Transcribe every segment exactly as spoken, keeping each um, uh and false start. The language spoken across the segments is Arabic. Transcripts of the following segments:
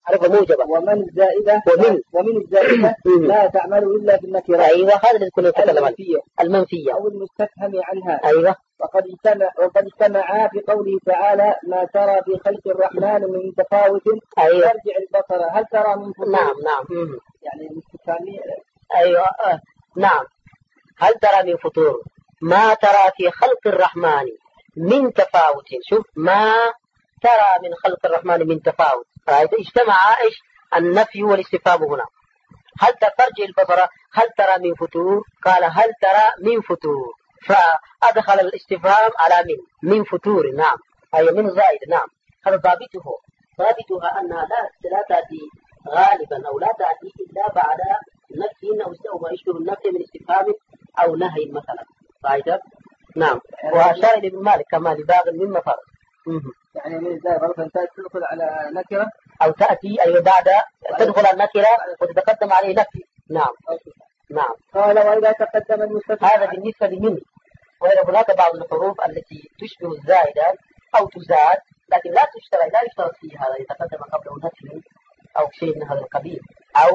حرف موجبة. ومن الزائدة ومن ومن الزائدة لا تعمل إلا بالنكرة. أيوة هذا اللي كنا نتكلم عنه المنفية المنفية أو المستفهم عنها. أيوة. وقد اجتمع وقد اجتمعا في قوله تعالى ما ترى في خلق الرحمن من تفاوت. أيوة. ارجع البصر هل ترى من فطور. نعم نعم. يعني المستفهمية. أيوة آه. نعم هل ترى من فطور ما ترى في خلق الرحمن من تفاوت. شوف ما ترى من خلق الرحمن من تفاوت. رأيت اجتمع إيش النفي والاستفهام هنا. هل ترجع البصر هل ترى من فتور قال هل ترى من فتور فأدخل الاستفهام على من من فتور. نعم أي من زائد. نعم هذا ضابطه ضابطها أنها لا لا تأتي غالبا أو لا تأتي إلا بعد نفي أو ما يشبه النفي من استفهام أو نهي مثلا. رأيت. نعم وأشار ابن مالك كما لباغ من مفر. يعني من ازاي غلط انت تدخل على نكرة أو تأتي أي بعد تدخل النكرة وتتقدم عليه نفي. نعم نعم. قال وإذا تقدم المستفهم هذا بالنسبة لمن. وإذا هناك بعض الحروف التي تشبه الزائدة أو تزاد لكن لا تشترى لا يشترط فيها هذا يتقدم قبله نفي أو شيء من هذا القبيل أو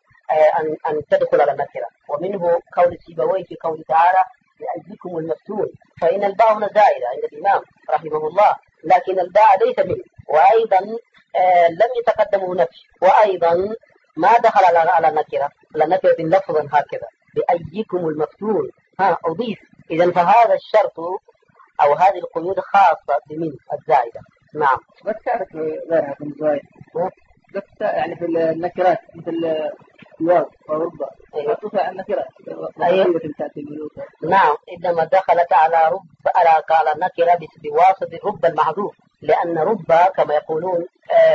أن أن تدخل على النكرة. ومنه قول سيبويه في قوله تعالى لأجلكم المفتون فإن الباء هنا زائدة عند الإمام رحمه الله لكن الباء ليس منه. وأيضا آه لم يتقدمه نفي وأيضا ما دخل على على النكرة على نكرة لفظا هكذا بأيكم المفتون ها أضيف. إذا فهذا الشرط أو هذه القيود خاصة بمن الزائدة. نعم. بس كانت غيرها في الزائد بس يعني في النكرات مثل الواو وربا تعطيها النكرات. أيوة. نعم إنما دخلت على رب على على النكرة بواسطة رب المحذوف لأن رب كما يقولون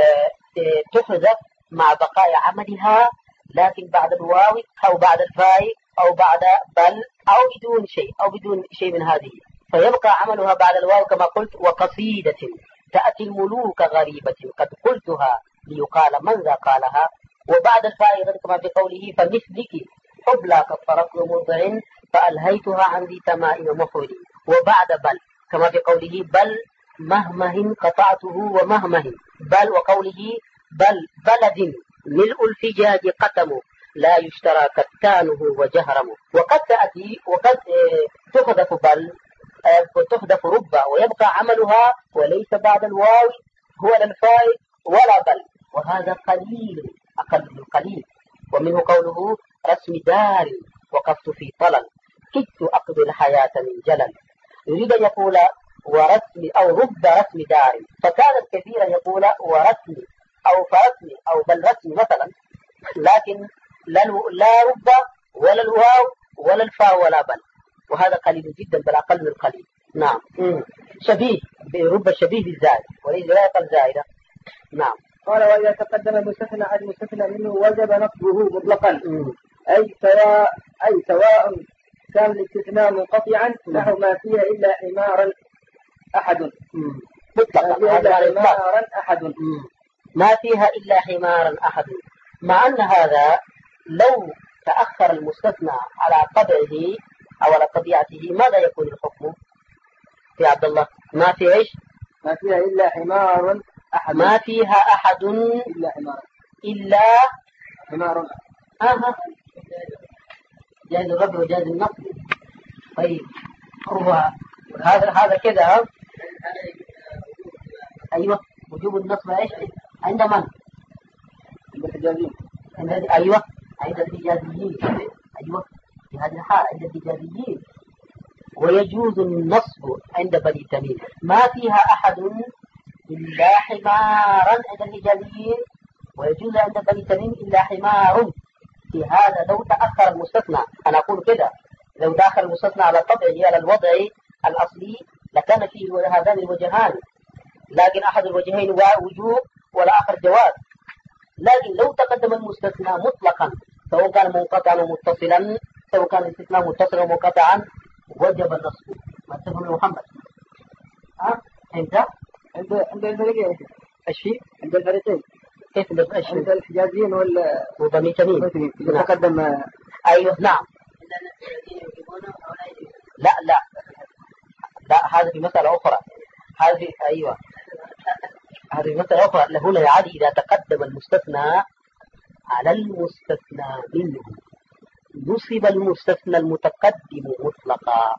آه تحذف مع بقاء عملها لكن بعد الواو أو بعد الفاء أو بعد بل أو بدون شيء أو بدون شيء من هذه فيبقى عملها بعد الواو كما قلت. وقصيدة تأتي الملوك غريبة قد قلتها ليقال من ذا قالها. وبعد الفاء كما في قوله فمثلك حبلى قد فرقت مرضع فألهيتها عن ذي تمائم محولي. وبعد بل كما في قوله بل مهمه قطعته ومهمه بل وقوله بل بلد ملء الفجاج قتم لا يشترى كتانه وجهرمه. وقد تأتي وقد تحذف بل وتحذف ربا ويبقى عملها وليس بعد الواو هو للفاء ولا بل وهذا قليل أقل من قليل. ومنه قوله رسم دار وقفت في طلل كدت أقضي الحياة من جلل. يريد أن يقول ورسم أو رب رسم دار فكانت كثيرا يقول ورسم أو فرسم أو بل رسم مثلا لكن لا رب ولا الواو ولا الفاء ولا بل وهذا قليل جدا بل أقل من القليل. نعم شبيه برب شبيه بالزائد وليس لا يقل زائدة. نعم. قال وإذا تقدم المستثنى على المستثنى منه وجب نصبه مطلقا أي سواء أي سواء كان الاستثناء منقطعا نحو ما فيها إلا حمارا أحد مطلقا حمارا أحد ما فيها إلا حمارا أحد. مع أن هذا لو تأخر المستثنى على طبعه أو على طبيعته ماذا يكون الحكم في عبد الله؟ ما في إيش؟ ما فيها إلا حمار أحد ما فيها أحد إلا حمار إلا حمار آه جاز الرب وجاز النصب. طيب هو هذا هذا كذا. أيوة وجوب النصب إيش عند من؟ عند الحجازيين. عند أيوة عند الحجازيين. أيوة في هذه الحالة عند الحجازيين. ويجوز النصب عند بني تميم ما فيها أحد إلا حمارا عند الحجازيين ويجوز عند بني تميم إلا حمار. في هذا لو تأخر المستثنى أنا أقول كذا لو تأخر المستثنى على طبعه على الوضع الأصلي لكان فيه هذان الوجهان لكن أحد الوجهين وجوب والآخر جواز. لكن لو تقدم المستثنى مطلقا سواء كان منقطعا ومتصلا سواء كان الاستثناء متصلا ومنقطعا وجب النصب. ما تفهم محمد؟ ها أنت عند عند الفريقين إيش في؟ عند الفريقين كيف الإيش؟ عند الحجازيين ولا وبني تميم تقدم. أيوه نعم. لا لا لا هذا في مسألة أخرى. هذه أيوة هذه مسألة أخرى. هنا يا علي إذا تقدم المستثنى على المستثنى منه نصب المستثنى المتقدم مطلقا.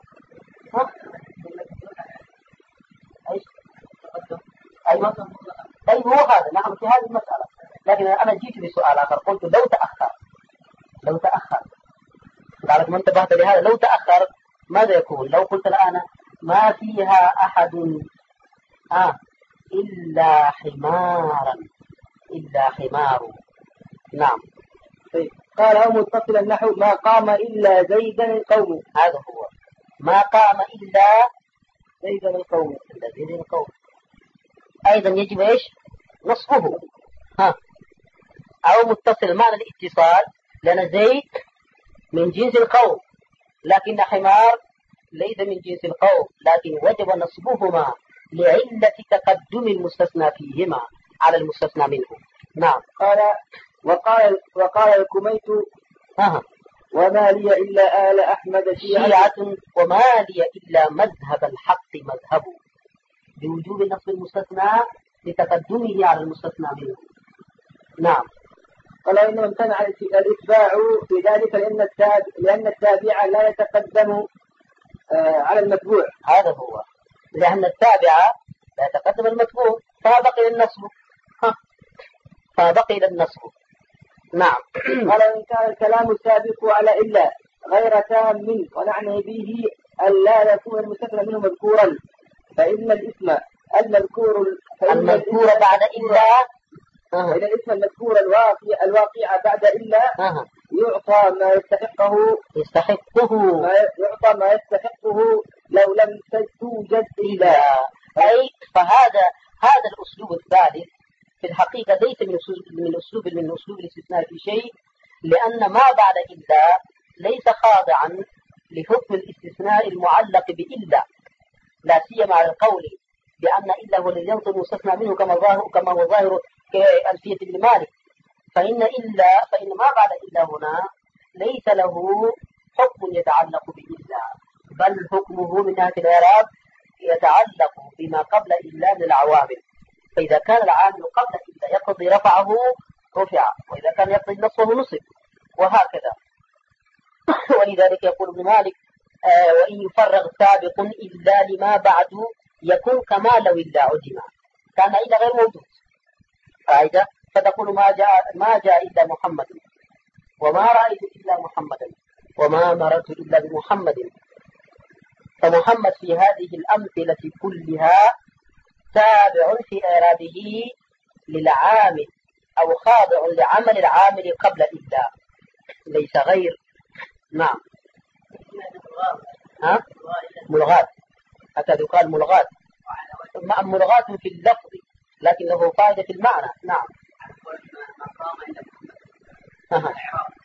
ايش؟ ايوه طيب هو هذا نعم في هذه المسألة. لكن انا جيت بسؤال اخر قلت لو تأخر لو تأخر لعلك ما انتبهت لهذا. لو تأخر ماذا يكون؟ لو قلت الآن ما فيها أحد آه إلا حمارا إلا حمار. نعم. قال أو متصل النحو ما قام إلا زيدا القوم. هذا هو ما قام إلا زيدا القوم إلا زيدا القوم. أيضا يجب إيش؟ نصبه. ها أو متصل معنى الاتصال لأن زيد من جنس القوم لكن حمار ليس من جنس القوم، لكن وجب نصبهما لعلة تقدم المستثنى فيهما على المستثنى منه. نعم. قال وقال وقال الكميت أه. وما لي إلا آل أحمد شيعة وما لي إلا مذهب الحق مذهب بوجوب نصب المستثنى لتقدمه على المستثنى منه. نعم. قال إنما امتنع الإتباع في ذلك لأن التابع لأن التابع لا يتقدم آه على المتبوع. هذا هو لأن التابع لا يتقدم المتبوع فبقي النصب فبقي النصب. نعم. قال إن كان الكلام السابق على إلا غير تام ونعني به أن لا يكون المستثنى منه مذكورا فإن الاسم المذكور المذكور بعد إلا أه. إذا الاسم المذكور الواقع الواقع بعد إلا أه. يعطى ما يستحقه يستحقه ما يعطى ما يستحقه لو لم توجد إلا. أي فهذا هذا الأسلوب الثالث في الحقيقة ليس من أسلوب من أسلوب من أسلوب الاستثناء في شيء، لأن ما بعد إلا ليس خاضعا لحكم الاستثناء المعلق بإلا، لا سيما على القول بأن إلا هو الذي ينصب المستثنى منه كما ظاهر كما هو ظاهر كألفية ابن مالك. فإن إلا فإن ما بعد إلا هنا ليس له حكم يتعلق بإلا، بل حكمه من ناحية الإعراب يتعلق بما قبل إلا من العوامل. فإذا كان العامل قبل إلا يقتضي رفعه رفع، وإذا كان يقتضي نصبه نصب، وهكذا. ولذلك يقول ابن مالك آه وإن يفرغ سابق إلا لما بعد يكون كما لو إلا عدم، كان إلا غير موجود. فإذا فتقول ما جاء ما جاء إلا محمد وما رأيت إلا محمدا وما مررت إلا بمحمد. فمحمد في هذه الأمثلة كلها تابع في إعرابه للعامل أو خاضع لعمل العامل قبل إلا، ليس غير. نعم. ها؟ ملغات، حتى يقال ملغات ملغات في اللفظ لكن له فائدة في المعنى. نعم. أه.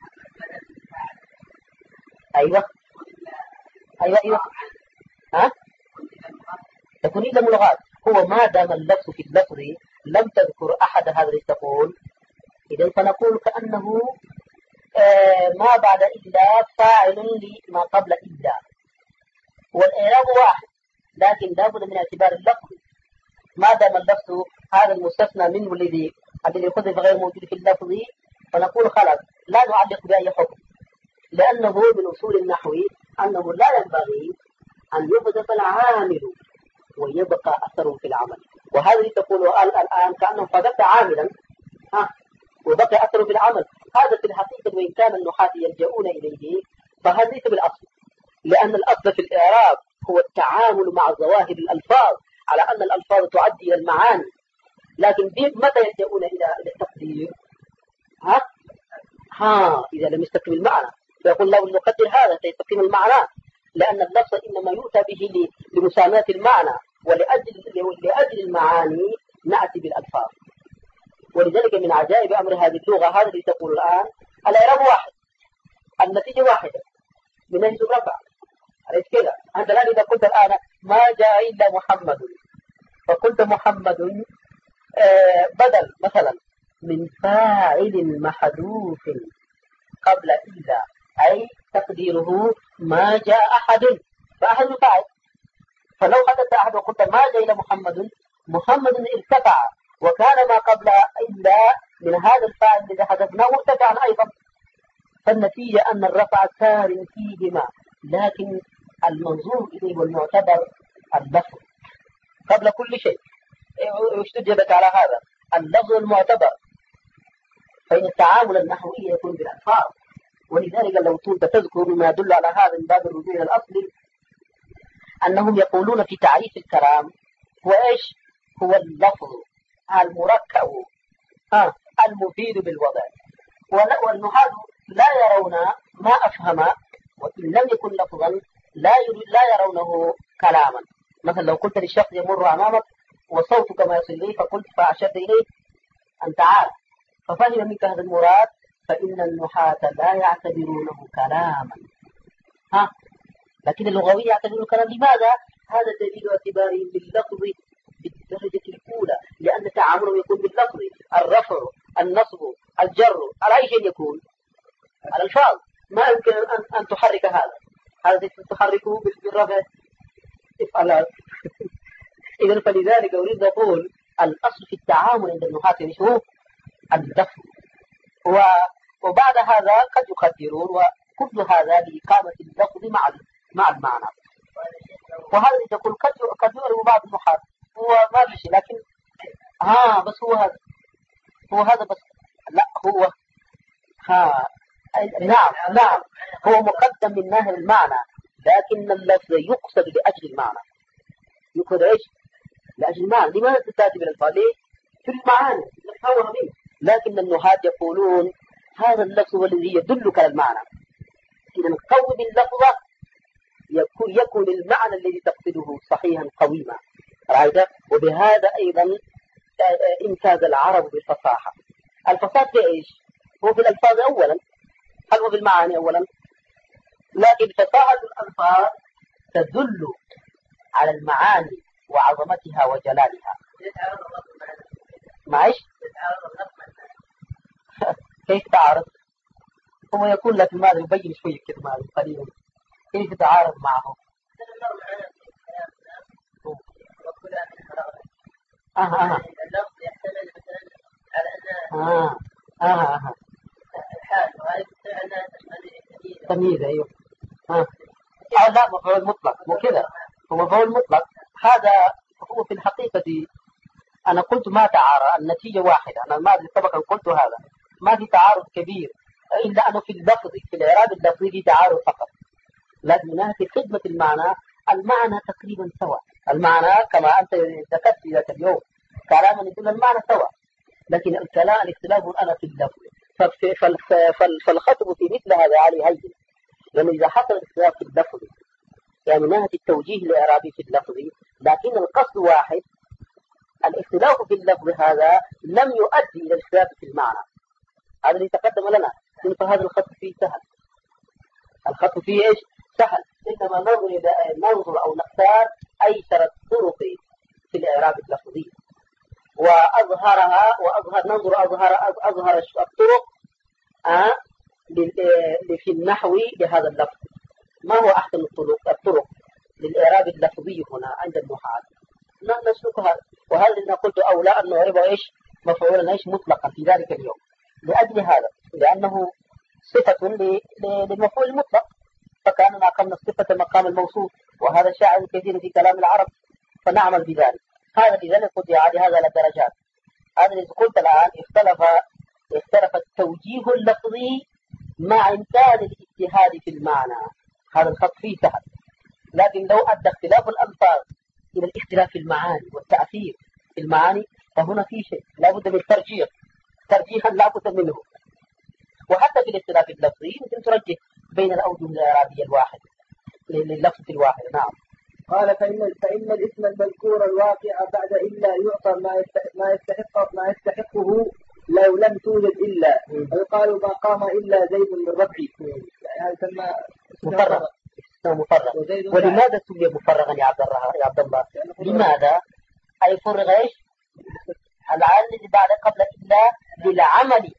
أيوة أيوة أيوة ها؟ تكون إلا ملغات. هو ما دام اللفظ في اللفظ لم تذكر أحد هذا اللي تقول، إذن فنقول كأنه آه ما بعد إلا فاعل لما قبل إلا، والإعراب واحد لكن لابد من اعتبار اللفظ. ما دام اللفظ هذا المستثنى منه الذي الذي حذف غير موجود في اللفظ فنقول خلاص لا نعلق بأي حكم، لأنه من أصول النحو أنه لا ينبغي أن يحذف العامل ويبقى أثره في العمل. وهذا اللي تقوله الآن كأنه حذفت عاملا ها وبقي أثره في العمل. هذا في الحقيقة وإن كان النحاة يلجؤون إليه فهذا ليس بالأصل، لأن الأصل في الإعراب هو التعامل مع ظواهر الألفاظ على أن الألفاظ تؤدي إلى المعاني. لكن متى يلجؤون إلى التقدير؟ ها ها إذا لم يستقم المعنى فيقول لو نقدر هذا سيستقيم المعنى، لأن اللفظ إنما يؤتى به لمساماة المعنى، ولأجل لأجل المعاني نأتي بالألفاظ. ولذلك من عجائب أمر هذه اللغة هذا اللي تقول الآن الإعراب واحد، النتيجة واحدة من نجد الرفع. أليس كذا؟ أنت الآن إذا قلت الآن ما جاء إلا محمد فقلت محمد آه بدل مثلا من فاعل محذوف قبل إلا، أي تقديره ما جاء أحد، فأحد فاعل. فلو حدث أحد وقلت ما جاء إلا محمد، محمد ارتفع وكان ما قبل إلا من هذا الفاعل الذي حدثناه مرتفعا أيضا، فالنتيجة أن الرفع سار فيهما، لكن المنظور إليه والمعتبر اللفظ قبل كل شيء. استجبت على هذا اللفظ المعتبر، فإن التعامل النحوي يكون بالألفاظ، ولذلك لو كنت تذكر ما يدل على هذا من باب الرجوع إلى الأصل، أنهم يقولون في تعريف الكلام هو إيش؟ هو اللفظ المركب آه المفيد بالوضع. والنحاة لا يرون ما أفهم وإن لم يكن لفظا لا لا يرونه كلاما. مثلا لو قلت للشخص يمر أمامك وصوتك ما يصل إليه، فقلت فأشرت إليه أن تعال، ففهم منك هذا المراد، فإن النحاة لا يعتبرونه كلاما، ها لكن اللغوية يعتبرونه كلاما. لماذا؟ هذا دليل اعتبارهم باللفظ بالدرجة الأولى، لأن تعامله يكون باللفظ، الرفع النصب الجر على أي شيء يكون؟ على الفاظ. ما يمكن أن, أن تحرك هذا هذا تحركه بالرفع افعل. إذن فلذلك أريد أقول الأصل في التعامل عند النحاة هو اللفظ، وبعد هذا قد يقدرون، وكل هذا لإقامة اللفظ مع مع المعنى. وهذا تقول قد قد يعرف بعض النحاة هو ما في شيء، لكن ها بس هو هذا هو هذا بس لا هو ها نعم نعم هو مقدم من ناحية المعنى، لكن اللفظ يقصد لأجل المعنى. يقصد ايش؟ لأجل المعنى. لماذا تتاتي بالألفاظ؟ ليه؟ في المعاني نتحول به. لكن النحاة يقولون هذا اللفظ هو الذي يدلك على المعنى، إذا قوم اللفظ يكون يكون المعنى الذي تقصده صحيحا قويما. رأيت؟ وبهذا أيضا امتاز العرب بالفصاحة. الفصاحة في ايش؟ هو في الألفاظ أولا، هل هو في المعاني أولا؟ لكن فصاحة الألفاظ تدل على المعاني وعظمتها وجلالها. معيش؟ كيف تعرف؟ هو يقول لك ماذا يبين شوية كده ماذا قليلا كيف تتعارض معه. آه آه اللفظ يحتمل مثلا على أن آه آه آه الحال وهذه أنها تشمل تمييز. أيوه آه آه لا مفعول مطلق مو كذا، هو مفعول مطلق. هذا هو في الحقيقة دي أنا قلت ما تعارض، النتيجة واحدة. أنا ما سبقا قلت هذا ما في تعارض كبير، إلا أنه في اللفظ في الإعراب اللفظي في تعارض فقط، لكن من ناحية خدمة المعنى المعنى تقريبا سواء. المعنى كما أنت ذكرت ذاك اليوم كلاما يقول المعنى سواء، لكن الكلام الاختلاف الآن في اللفظ. فالخطب في مثل هذا عليه هين، لأن إذا حصل الاختلاف في اللفظ يعني من ناحية التوجيه الإعرابي في اللفظ، لكن القصد واحد، الاختلاف في اللفظ هذا لم يؤدي إلى الاختلاف في المعنى. هذا اللي تقدم لنا، فهذا الخط فيه سهل، الخط فيه إيش؟ سهل. إنما ننظر ننظر أو نختار أيسر الطرق في الإعراب اللفظي وأظهرها، وأظهر ننظر أظهر أظهر الطرق آه في النحو لهذا اللفظ. ما هو أحسن الطرق الطرق للإعراب اللفظي هنا عند النحاة؟ نسلك هذا، وهذا اللي قلت أولى أن نعربه إيش؟ مفعولا إيش؟ مطلقا في ذلك اليوم، لأجل هذا لأنه صفة للمفعول المطلق، فكأننا أقمنا الصفة مقام الموصوف، وهذا شائع كثير في كلام العرب، فنعمل بذلك. هذا لذلك قد يعاد هذا على درجات. هذا اللي قلت الآن اختلف اختلف التوجيه اللفظي مع إمكان الاجتهاد في المعنى. هذا الخط فيه سهل، لكن لو أدى اختلاف الألفاظ إلى الاختلاف في المعاني والتأثير في المعاني فهنا في شيء لا بد من ترجيح، ترجيحا لا بد منه. وحتى في الاختلاف اللفظي يمكن ترجح بين الأوجه الإعرابية الواحد لللفظ الواحد. نعم. قال فإن فإن الاسم المذكور الواقع بعد إلا يعطى ما ما يستحق ما يستحقه لو لم توجد إلا، ويقال ما قام إلا زيد من ربعي، يعني يسمى مفرغ مفرغ. ولماذا سمي مفرغا يا عبد الله يا عبد الله؟ لماذا؟ أي فرغ إيش؟ العامل بعد قبل إلا للعمل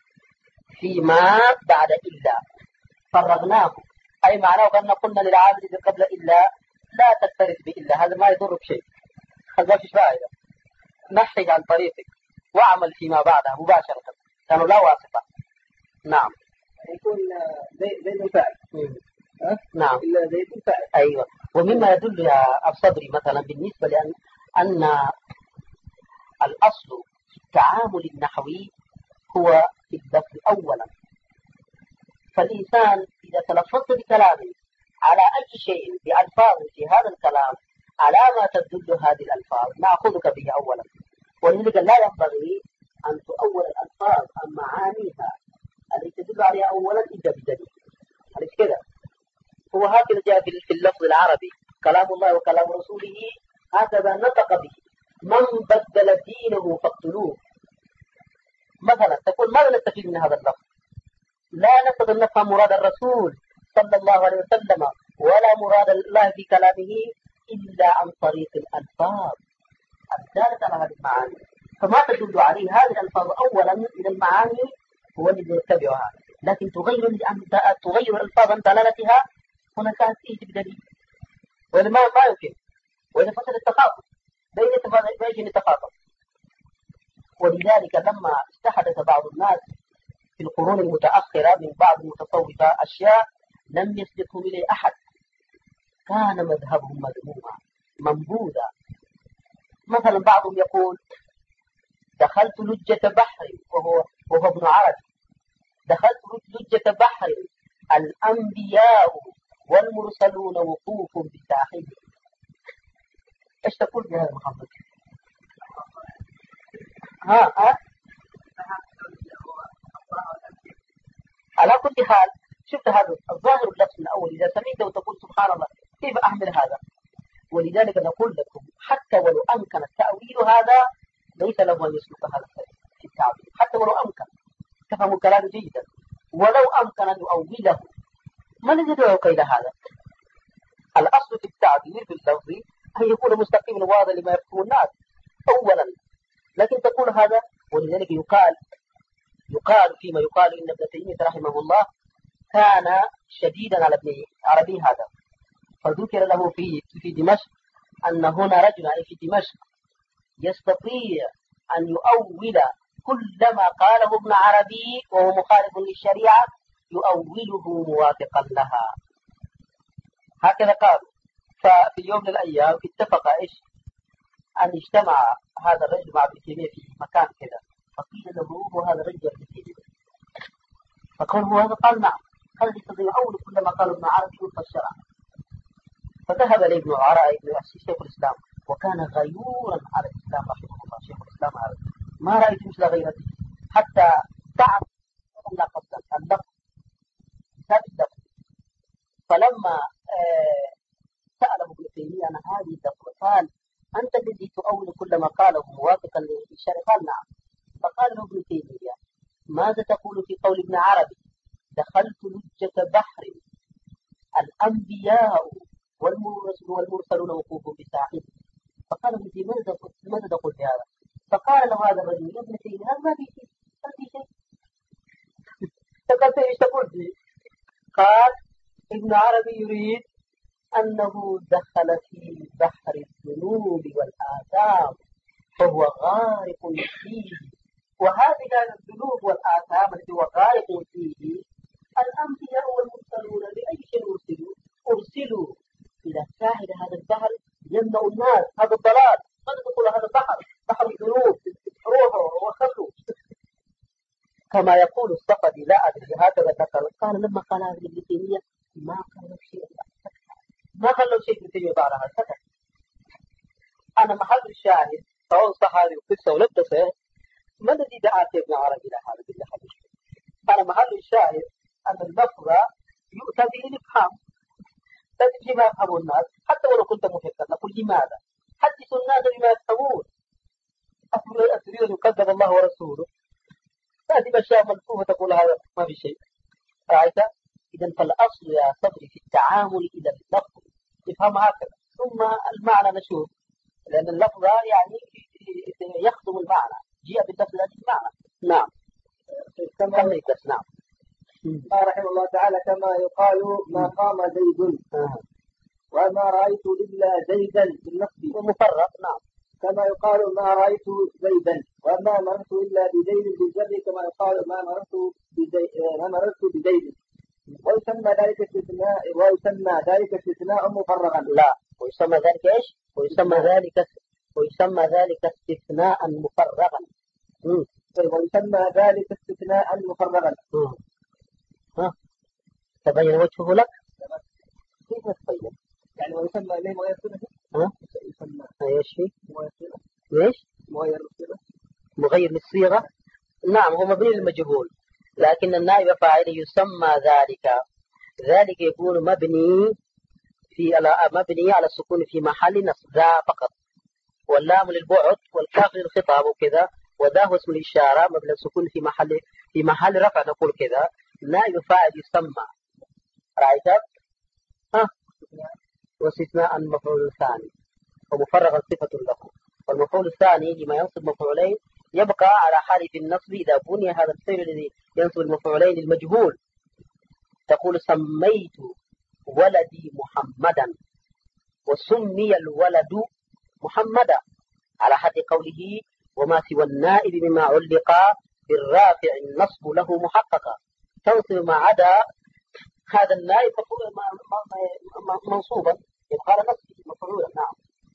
فيما بعد إلا فرغناه، أي معناه أن قلنا للعامل قبل إلا لا تكترث بإلا، هذا ما يضر بشيء، هذا ما فيش فائدة. نحج عن طريقك واعمل فيما بعدها مباشرة، كانوا لا واسطة. نعم. يكون زيد الفاعل. نعم. إلا زيد الفاعل. أيوة. ومما يدل يا أبصدري مثلا بالنسبة لأن أن الأصل في التعامل النحوي هو اللفظ أولا. فالإنسان إذا تلفظت بكلام على أي شيء بألفاظ في هذا الكلام على ما تدل هذه الألفاظ نأخذك به أولا. ولذلك لا ينبغي أن تؤول الألفاظ عن معانيها التي تدل عليها أولا إلا بدليل. أليس كذا؟ هو هكذا جاء في اللفظ العربي كلام الله وكلام رسوله هكذا نطق به. من بدل دينه فاقتلوه. مثلا تقول ماذا نستفيد من هذا اللفظ؟ لا نستطيع أن نفهم مراد الرسول صلى الله عليه وسلم ولا مراد الله في كلامه إلا عن طريق الألفاظ الدالة على هذه المعاني. فما تدل عليه هذه الألفاظ أولا إلى المعاني هو الذي يتبعها، لكن تغير تغير الألفاظ عن دلالتها هنا كانت تيجي بدليل، وإذا ما ما يمكن، وإذا فسد التخاطب بين بين التخاطب. ولذلك لما استحدث بعض الناس في القرون المتأخرة من بعض المتصوفة أشياء لم يسبقهم إليه أحد، كان مذهبهم مذموما منبوذا. مثلا بعضهم يقول دخلت لجة بحر وهو وهو ابن عربي، دخلت لجة بحر الأنبياء والمرسلون وقوف بساحله. ايش تقول بهذا محمد؟ ها ها على كل حال شفت هذا الظاهر اللفظ الأول إذا سمعته وتقول سبحان الله كيف أحمل هذا. ولذلك نقول لكم حتى ولو أمكن التأويل هذا ليس له أن يسلك هذا في التعبير، حتى ولو أمكن تفهم الكلام جيدا، ولو أمكن أن يؤوله ما الذي يدعوك إلى هذا؟ الأصل في التعبير باللفظ أن يكون مستقيما واضحا لما يفهم الناس أولا، لكن تقول هذا. ولذلك يقال يقال فيما يقال إن ابن تيمية رحمه الله كان شديدا على ابن عربي هذا، فذكر له في في دمشق أن هنا رجلا في دمشق يستطيع أن يؤول كل ما قاله ابن عربي وهو مخالف للشريعة يؤوله موافقا لها، هكذا قال. ففي يوم من الأيام اتفق إيش أن يجتمع هذا الرجل مع ابن تيمية في مكان كذا، فقيل له هو هذا الرجل ابن تيمية، فقال هو هذا، قال نعم، هذا يستطيع يؤول كل ما قاله ابن عربي وفق الشرع. فذهب لابن عربي ابن شيخ الإسلام وكان غيورا على الإسلام رحمه الله. شيخ الإسلام هذا ما رأيت مثل غيرته حتى تعب لا قصدا اللفظ كتاب اللفظ. فلما آه سأله ابن تيمية عن هذه اللفظ قال أنت الذي تؤول كل ما قاله موافقا للشرع؟ قال نعم. فقال له ابن تيمية ماذا تقول في قول ابن عربي دخلت لجة بحر الأنبياء والمرسلون وقوف بساحله؟ فقال ابن تيمية ماذا تقول في هذا؟ فقال له هذا الرجل يا ابن تيمية هذا ما في شيء، ما في شيء. فقال ايش تقول فيه؟ قال ابن عربي يريد أنه دخل في بحر الذنوب والآثام فهو غارق فيه، وهذه الذنوب والآثام التي هو غارق فيه الأنبياء والمرسلون بأي شيء أرسلوا؟ أرسلوا إلى ساحل هذا البحر يمنع الناس هذا الضلال. ماذا تقول هذا البحر؟ بحر الذنوب، روحه وخلوا كما يقول الصفدي لا أدري هكذا نقل. قال لما قال هذا ابن تيمية ما قالوا شيء، ما خلوا شيء ابن تيمية بعدها سكت. أنا محل الشاهد فهو صحابي وقصة ولبسه ما الذي دعاك ابن عربي إلى هذا الحديث؟ أنا محل الشاهد أن اللفظ يؤتى به الإفهام، تجد ما يفهم الناس حتى ولو كنت محقا. نقول لماذا؟ حدثوا الناس بما يفهمون، أتريد أن يكذب الله ورسوله؟ تأتي بأشياء ملفوفة تقول هذا ما في شيء. رأيت؟ إذن فالأصل يا صدري في التعامل إلى اللفظ يفهم هكذا، ثم المعنى نشوف، لأن اللفظ يعني يخدم المعنى، جاء باللفظ هذا المعنى. نعم كما يقص. نعم قال رحمه الله تعالى كما يقال ما قام زيد آه. وما رأيت إلا زيدا بالنصب ومفرق. نعم كما يقال ما رأيت زيدا وما مررت إلا بزيد بالجر كما يقال ما مررت بزيد ما مررت بزيد ويسمى ذلك استثناء ويسمى ذلك استثناء مفرغا. لا، ويسمى ذلك ايش؟ ويسمى ذلك ويسمى ذلك استثناء مفرغا. امم ويسمى ذلك استثناء مفرغا. امم ها تبين وجهه لك؟ كيف تبين؟ يعني ويسمى ليه مغير صفة؟ ها؟ يسمى ايش فيه؟ مغير صفة. ليش؟ مغير صفة. مغير للصيغة؟ نعم، هو مبني للمجهول، لكن النائب فاعل يسمى ذلك. ذلك يكون مبني في على مبني على السكون في محل نصب ذا فقط، واللام للبعد والكاف للخطاب وكذا، وذا هو اسم الإشارة مبني السكون في محل في محل رفع نقول كذا. نائب فاعل يسمى. رأيت؟ ها؟ واستثناء مفعول ثاني ومفرغا صفة له. والمفعول الثاني لما ينصب مفعولين يبقى على حال في النصب إذا بني هذا الفعل الذي ينصب المفعولين المجهول. تقول سميت ولدي محمدا وسمي الولد محمدا، على حد قوله وما سوى النائب مما علق بالرافع النصب له محققا. تنصب ما عدا هذا النائب منصوبا يبقى على نصبه مفعولا. نعم.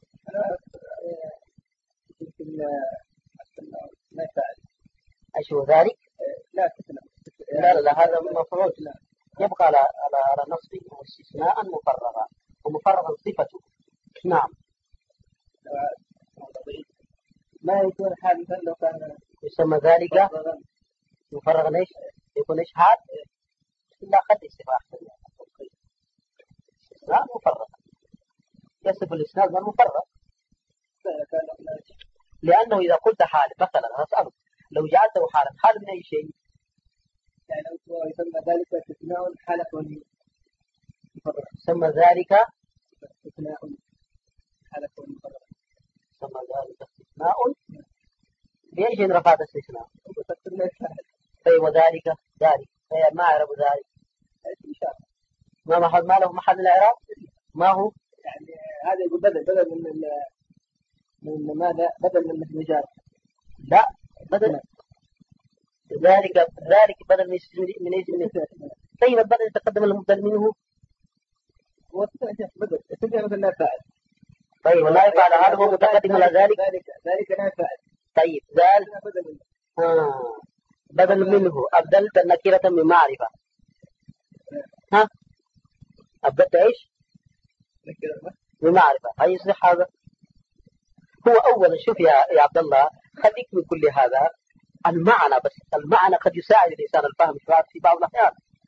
ما فعل ايش هو ذلك؟ لا لا لا, لا هذا مفعول يبقى على على على نصبه استثناء مفرغا ومفرغا صفته. نعم. ما يكون حادثا لو كان يسمى ذلك مفرغا ايش؟ يكون ايش حاد؟ لا خلي استفاء احسن. استثناء مفرغا يصف الاسناد من مفرغ، لانه اذا قلت حال مثلا اسالك لو جعلته حالا حال من اي شيء؟ يعني لو يسمى ذلك استثناء حالة ولي يسمى ذلك استثناء حالة ولي يسمى ذلك استثناء. بأي شيء رفعت استثناء؟ طيب وذلك ذلك ما أعرف ذلك ما محل ما له محل الإعراب؟ ما هو؟ يعني هذا يقول بدل بدل من من ماذا؟ بدل من المجال. لا بدل ذلك ذلك بدل من من اسم. طيب البدل يتقدم المبدل منه هو بدل تجي مثل فاعل. طيب ولا يفعل هذا هو متقدم على ذلك ذلك ذلك لا فاعل. طيب ذلك بدل آه. بدل منه أبدلت النكرة من معرفة. ها أبدلت إيش من معرفة. هل يصلح هذا؟ هو أولا شوف يا يا عبد الله خليك من كل هذا المعنى، بس المعنى قد يساعد الإنسان الفهم في بعض الأحيان.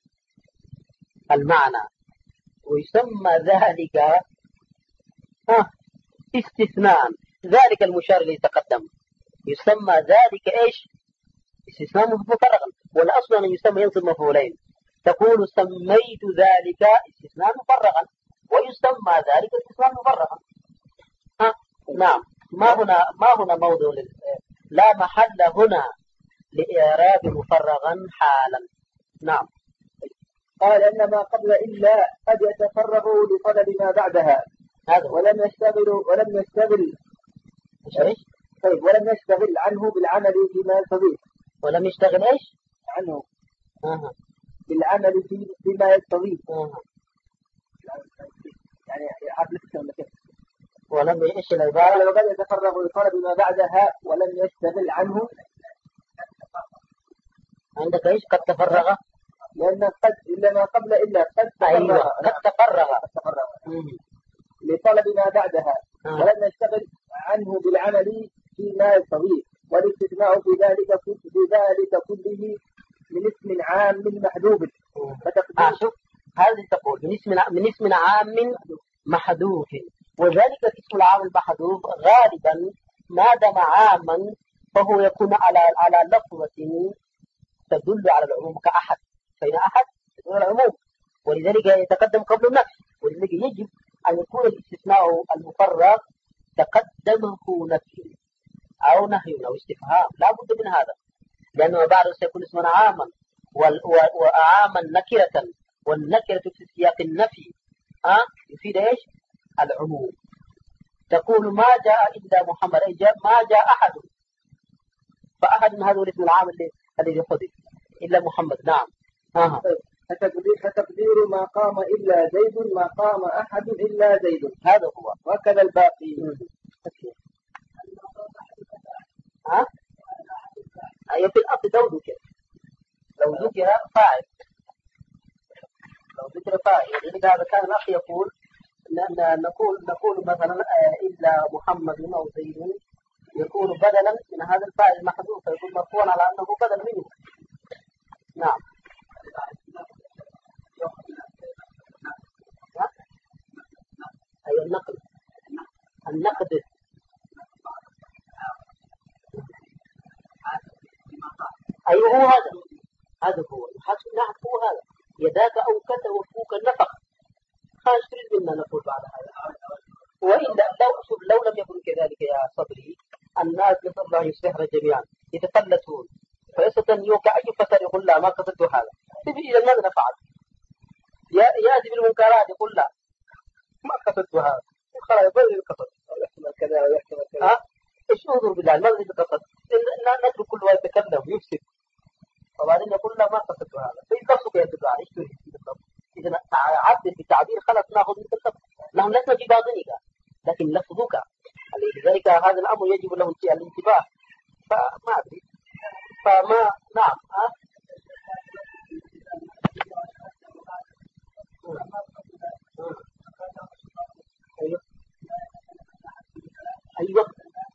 المعنى ويسمى ذلك ها استثناء. ذلك المشار اللي تقدم يسمى ذلك ايش؟ استثناء مفرغا، والاصل ان يسمى ينصب مفعولين. تقول سميت ذلك استثناء مفرغا ويسمى ذلك استثناء مفرغا. ها نعم. ما هنا ما هنا موضوع لل... لا محل هنا لإعراب مفرغا حالا. نعم. قال إنما قبل إلا قد يتفرغ لطلب ما بعدها هذا ولم يشتغل ولم يشتغل ايش؟ طيب ولم يشتغل عنه بالعمل فيما يقتضيه. ولم يشتغل ايش؟ عنه اها بالعمل في فيما يقتضيه. اها يعني عقل الكلام كيف؟ ولم ايش العبارة؟ قال وقد يتفرغ لطلب ما بعدها ولم يشتغل عنه. عندك ايش؟ قد تفرغ لأن قد إلا ما قبل إلا قد تفرغ. أيوة قد تفرغ لطلب ما بعدها آه. ولم يشتغل عنه بالعمل فيما يقتضيه. والاستثناء في ذلك في ذلك كله من اسم عام محذوف. آه شوف هذه تقول من اسم من اسم عام محذوف، وذلك الاسم العام المحذوف غالبا ما دام عاما فهو يكون على على لفظة تدل على العموم كأحد، فإن أحد تدل على العموم، ولذلك يتقدم قبل النفي. ولذلك يجب أن يكون الاستثناء المفرغ تقدمه نفي أو نهي أو استفهام، لا بد من هذا، لأنه بعد سيكون اسما عاما وعاما نكرة، والنكرة في سياق النفي أه؟ يفيد إيش؟ العموم. تقول ما جاء إلا محمد، أي جاء ما جاء أحد، فأحد من هذا الاسم العام الذي حذف إلا محمد. نعم. آه. فتقدير ما قام إلا زيد، ما قام أحد إلا زيد، هذا هو. وكذا الباقي. ها؟ أي في الأصل لو ذكر، لو ذكر فاعل، لو ذكر فاعل، إذا هذا كان الأخ يقول نقول نقول مثلا إلا محمد أو زيد، يكون بدلا من هذا الفاعل المحذوف، فيكون مرفوعا على أنه بدل منه. نعم. أي النقد، النقد أي هو هذا، هذا هو حسب نحن هو هذا يداك أو كت وفوك النفق، خارج تريد منا نقول بعد هذا. وإلا لو لو لم يكن كذلك يا صدري، الناس نسأل الله يصلحنا جميعا يتفلتون، فيستطيع يوقع أي فساد يقول لا ما قصدت هذا، تبي إلى ماذا نفعل؟ يأتي بالمنكرات يقول لا ما قصدت هذا، خلاص يبغى القصد يحتمل كذا ويحتمل كذا. ها ايش نظر بالله ما الذي قصد؟ نترك كل واحد يتكلم ويفسد، وبعدين يقول لا ما قصدت هذا، فيقصد يدل عليه ايش تريد بالضبط؟ إذا عدل بالتعبير خلاص ناخذ مثل اللفظ، نحن لسنا في باطنك لكن لفظك، لذلك هذا الأمر يجب له الانتباه. فما أدري فما نعم. ها أيوه أيوه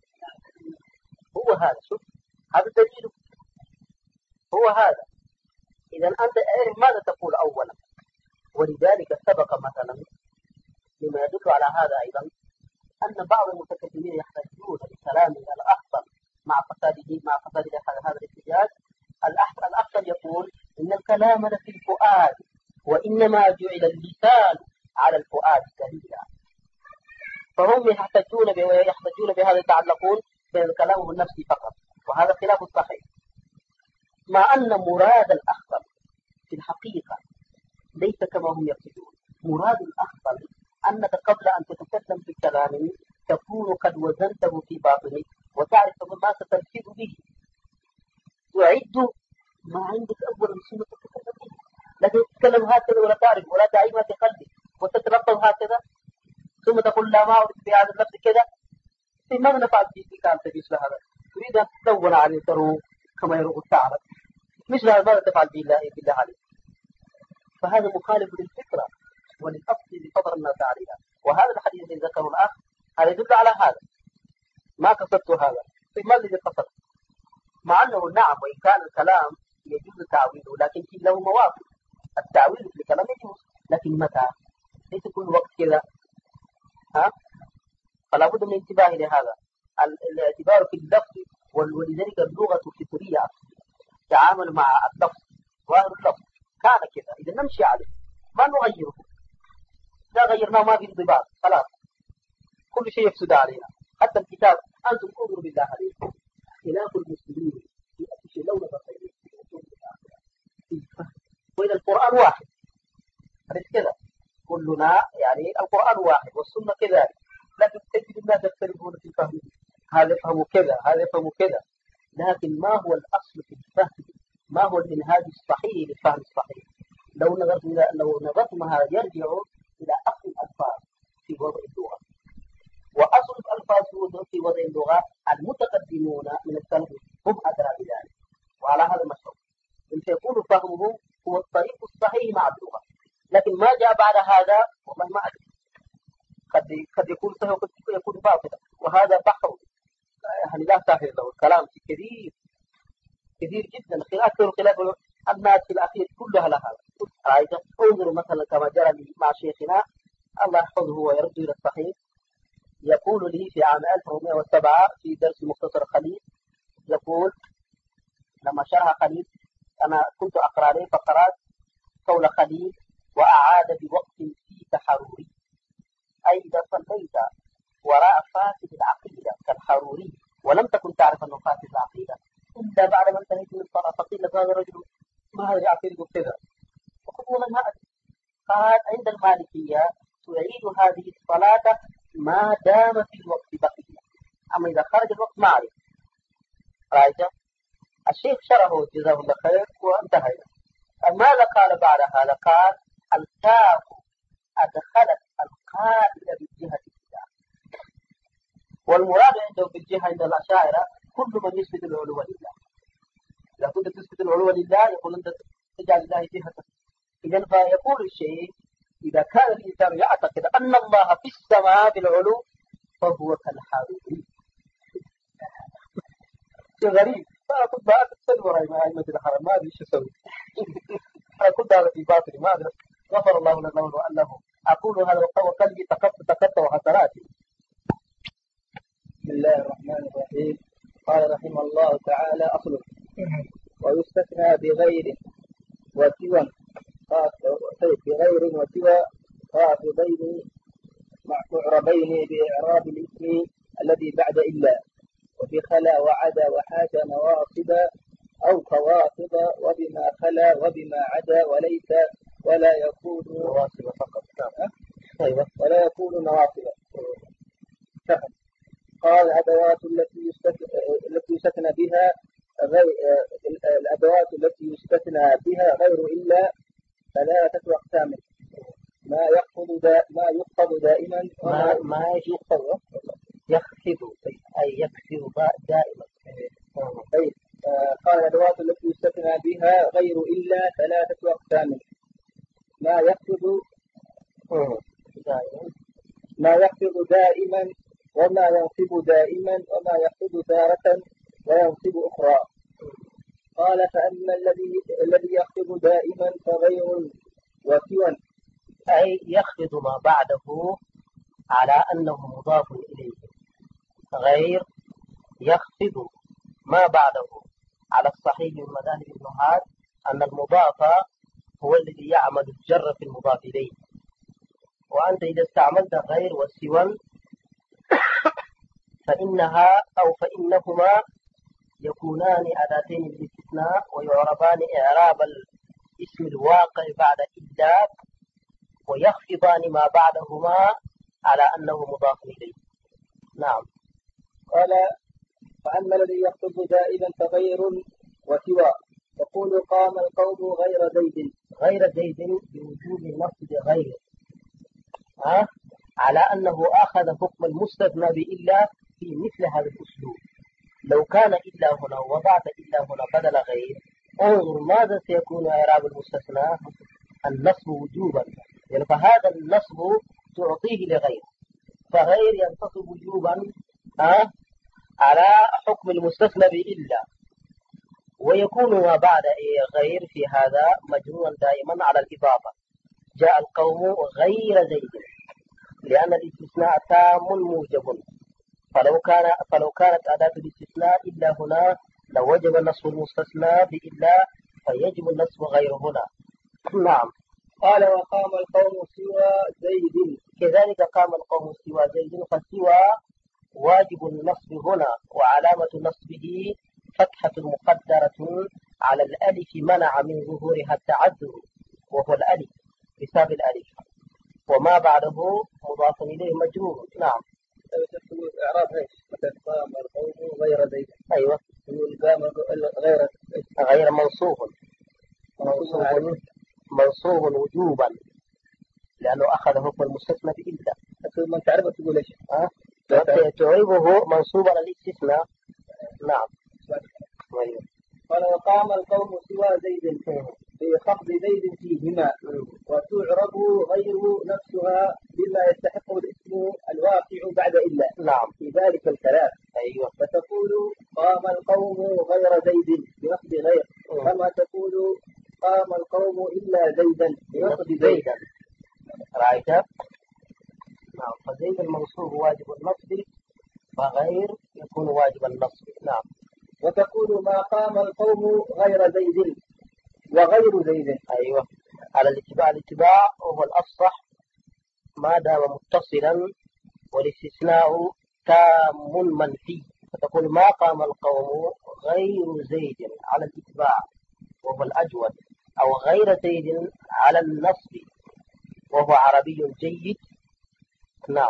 هو هذا، شوف هذا الدليل هو هذا. إذا أنت أعرف ماذا تقول أولا، ولذلك سبق مثلا لما يدل على هذا أيضا أن بعض المتكلمين يحتاجون لكلام الأخطل مع فساده مع فساد هذا الاحتجاج. الأخطل يقول إن الكلام لفي الفؤاد، وإنما جعل اللسان على الفؤاد دليلا، فهم يحتجون يحتجون بهذا، يتعلقون بين الكلام والنفس فقط، وهذا خلاف الصحيح. مع أن مراد الأخطل في الحقيقة ليس كما هم يقصدون. مراد الأخطل أنك قبل أن تتكلم في الكلام تكون قد وزنته في باطنك وتعرف ما ستلفظ به، تعد ما عندك أولا ثم تتكلم به، لكن تتكلم هكذا ولا تعرف ولا تعي ما في قلبك وتتلفظ هكذا ثم تقول لا ما أعرف بهذا النفس كذا، في ماذا نفعل في كانت مثل هذا؟ تريد أن تدون على الثروة كما يروق الثعلب، مثل هذا ماذا تفعل بالله بالله عليك؟ فهذا مخالف للفكرة وللأصل بفضل الناس عليها. وهذا الحديث الذي ذكره الأخ هذا يدل على هذا، ما قصدت هذا، في ما الذي قصد؟ مع أنه نعم وإن كان الكلام يجوز تعويله لكن في له مواقف، التعويل في الكلام يجوز لكن متى؟ ليس كل وقت كذا. ها؟ فلا بد من الانتباه لهذا، الاعتبار في اللفظ، ولذلك اللغة الفطرية تعامل مع اللفظ، ظاهر اللفظ كان كذا إذا نمشي عليه ما نغيره، لا غيرناه ما في انضباط خلاص كل شيء يفسد علينا. حتى الكتاب أنتم انظروا بالله عليكم خلاف المسلمين في أشياء لولا بخير وإذا القرآن واحد أليس كذا؟ كلنا يعني القرآن واحد والسنة كذلك، لكن تجد الناس يختلفون في الفهم، هذا يفهم كذا هذا يفهم كذا، لكن ما هو الأصل في الفهم؟ ما هو المنهاج الصحيح للفهم الصحيح؟ لو نظرت إلى لو نظرتمها يرجع إلى أصل الألفاظ في وضع اللغة، وأصل الألفاظ في وضع اللغة المتقدمون من السلف هم أدرى بذلك، وعلى هذا المشروع إن سيكون فهمه هو الطريق الصحيح مع اللغة، لكن ما جاء بعد هذا والله ما أدري، قد قد يكون صحيح وقد يكون باطلا، وهذا بحر يعني لا سهل له، الكلام كثير كثير جدا، أكثر خلاف الناس في الأخير كلها لها. انظروا مثلا كما جرى لي مع شيخنا الله يحفظه ويرد إلى الصحيح، يقول لي في عام ألف ومئة وسبعة في درس مختصر خليل، يقول لما شرح خليل أنا كنت أقرأ عليه فقرات قول خليل وأعاد بوقت في تحروري، أي إذا صليت وراء فاسد العقيدة كالحروري ولم تكن تعرف أنه فاسد العقيدة إلا بعد ما انتهيت من الصلاة فقيل هذا الرجل ما هذه عقيدة كذا، وقلت من هذا؟ قال عند المالكية تعيد هذه الصلاة ما دام في الوقت بقية. أما إذا خرج الوقت ما عليه. رأيت الشيخ شرحه جزاه الله خير وانتهى. ماذا قال بعد هذا؟ قال الكاف أدخلت القائل بالجهة الإله، والمراد عنده بالجهة عند الأشاعرة كل من يثبت العلو لله. إذا كنت تثبت العلو لله يقول أنت تجعل الله جهة. إذا فيقول الشيء إذا كان الإنسان يعتقد أن الله في السماء بالعلو فهو كالحارث. شيء غريب. فأنا كنت بقى أتسلم وراي مع أئمة الحرم ما أدري إيش أسوي. أنا كنت هذا في باطني ما أدري. غفر الله لنا وله. أقول هذا وقلبي تقطع تقطع حسراتي. بسم الله الرحمن الرحيم. قال رحمه الله تعالى: أصل ويستثنى بغير وسوى بغير وسوى خافضين معربين بإعراب الاسم الذي بعد إلا، وفي خلا وعدا وحاجة نواصب أو كواصب، وبما خلا وبما عدا وليس ولا يكون نواصب فقط. أيوة. ولا يكون نواصب. قال الأدوات التي التي يستثنى بها غير الأدوات التي يستثنى بها غير إلا ثلاثة أقسام: ما يخفض دا ما يخفض دائما ما ما يخفض يخفض أي يكسر دائما. طيب. قال الأدوات التي يستثنى بها غير إلا ثلاثة أقسام: ما يخفض ما يخفض دائما، وما ينصب دائما، وما يخفض تارة وينصب أخرى. قال: فأما الذي الذي يخفض دائما فغير وسوى، أي يخفض ما بعده على أنه مضاف إليه. غير يخفض ما بعده على الصحيح من مذاهب النحاة أن المضاف هو الذي يعمل الجر في المضاف إليه. وأنت إذا استعملت غير وسوى فإنها أو فإنهما يكونان أداتين للاستثناء ويعربان إعراب الاسم الواقع بعد إلا، ويخفضان ما بعدهما على أنه مضاف إليه. نعم. قال: فأما الذي يخفض دائما فغير وسوى، يقول: قام القوم غير زيد. غير زيد بوجوب نصب غير، ها؟ على أنه أخذ حكم المستثنى بإلا في مثل هذا الأسلوب. لو كان إلا هنا وضعت إلا هنا بدل غير، انظر ماذا سيكون إعراب المستثنى؟ النصب وجوبا. يعني فهذا النصب تعطيه لغير، فغير ينتصب وجوبا ها على حكم المستثنى بإلا، ويكون ما بعد غير في هذا مجرورا دائما على الإضافة. جاء القوم غير زيد لأن الاستثناء تام موجب، فلو كان فلو كانت أداة الاستثناء إلا هنا لوجب نصب المستثنى بإلا، فيجب النصب غير هنا. نعم. قال: وقام القوم سوى زيد. كذلك قام القوم سوى زيد، فسوى واجب النصب هنا، وعلامة نصبه فتحة مقدرة على الألف منع من ظهورها التعذر، وهو الألف بسبب الألف، وما بعده مضاف إليه مجرور. نعم. إعراب ايش؟ مثلا قام القوم غير زيد. أيوة. قام غير غير منصوب منصوب منصوب وجوبا لأنه أخذ حكم المستثنى بإلا. ما تعرف تقول ايش؟ ها؟ تعربه منصوبا للاستثناء. نعم. قال: وقام القوم سوى زيد بخفض زيد فيهما، وتعرب غير نفسها بما يستحق الاسم الواقع بعد إلا. نعم. في ذلك الكلام. أيوة. فتقول: قام القوم غير زيد بنصب غير، كما تقول: قام القوم إلا زيدا بنصب زيدا. رأيت؟ نعم. فزيد المنصوب واجب النصب، فغير يكون واجب النصب. نعم. وتقول: ما قام القوم غير زيد وغير زيد. أيوة. على الاتباع الاتباع وهو الأفصح ما دام متصلا، والاستثناء تام منفي، فتقول: ما قام القوم غير زيد على الاتباع وهو الأجود، أو غير زيد على النصب وهو عربي جيد. نعم.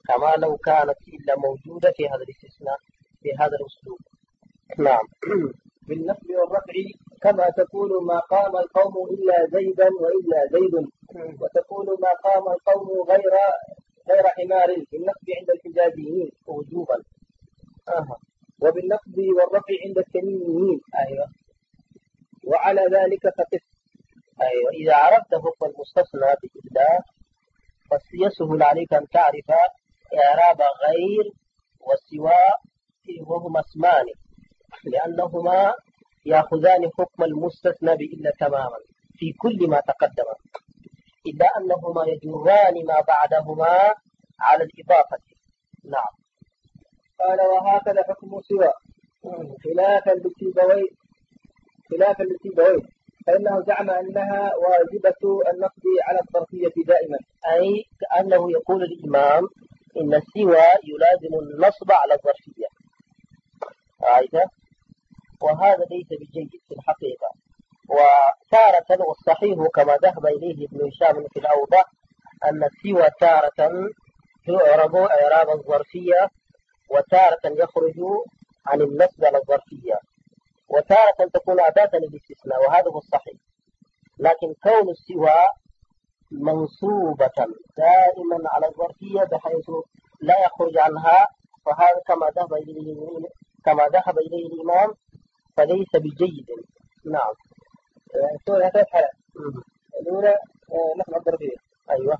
كما لو كانت إلا موجودة في هذا الاستثناء في هذا الأسلوب. نعم. بالنصب والرفع كما تقول ما قام القوم إلا زيدا وإلا زيد، وتقول ما قام القوم غير غير حمار بالنصب عند الحجازيين وجوبا. أها. وبالنصب والرفع عند التميميين. أيوة. وعلى ذلك فقس. أيوة. إذا عرفت حكم المستثنى بإلا فيسهل عليك أن تعرف إعراب غير وسواء وهما اسمان، لأنهما يأخذان حكم المستثنى بإلا تماما في كل ما تقدم، إلا أنهما يجران ما بعدهما على الإضافة. نعم. قال وهكذا حكم سوى خلافا للسيبويه خلافا للسيبويه فإنه زعم أنها واجبة النصب على الظرفية دائما، أي كأنه يقول الإمام إن السوى يلازم النصب على الظرفية. رأيت؟ وهذا ليس بجيد في الحقيقة. وتارة والصحيح كما ذهب إليه ابن هشام في الأوضح أن السوى تارة يعرب إعراب الظرفية، وتارة يخرج عن النصب على الظرفية، وتارة تكون أداة للاستثناء، وهذا هو الصحيح. لكن كون السوى منصوبة دائما على الظرفية بحيث لا يخرج عنها، فهذا كما ذهب إليه كما ذهب إليه الإمام فليس بجيد. نعم. سورة ثلاث حالات. الأولى نصب الظرفية. أيوة.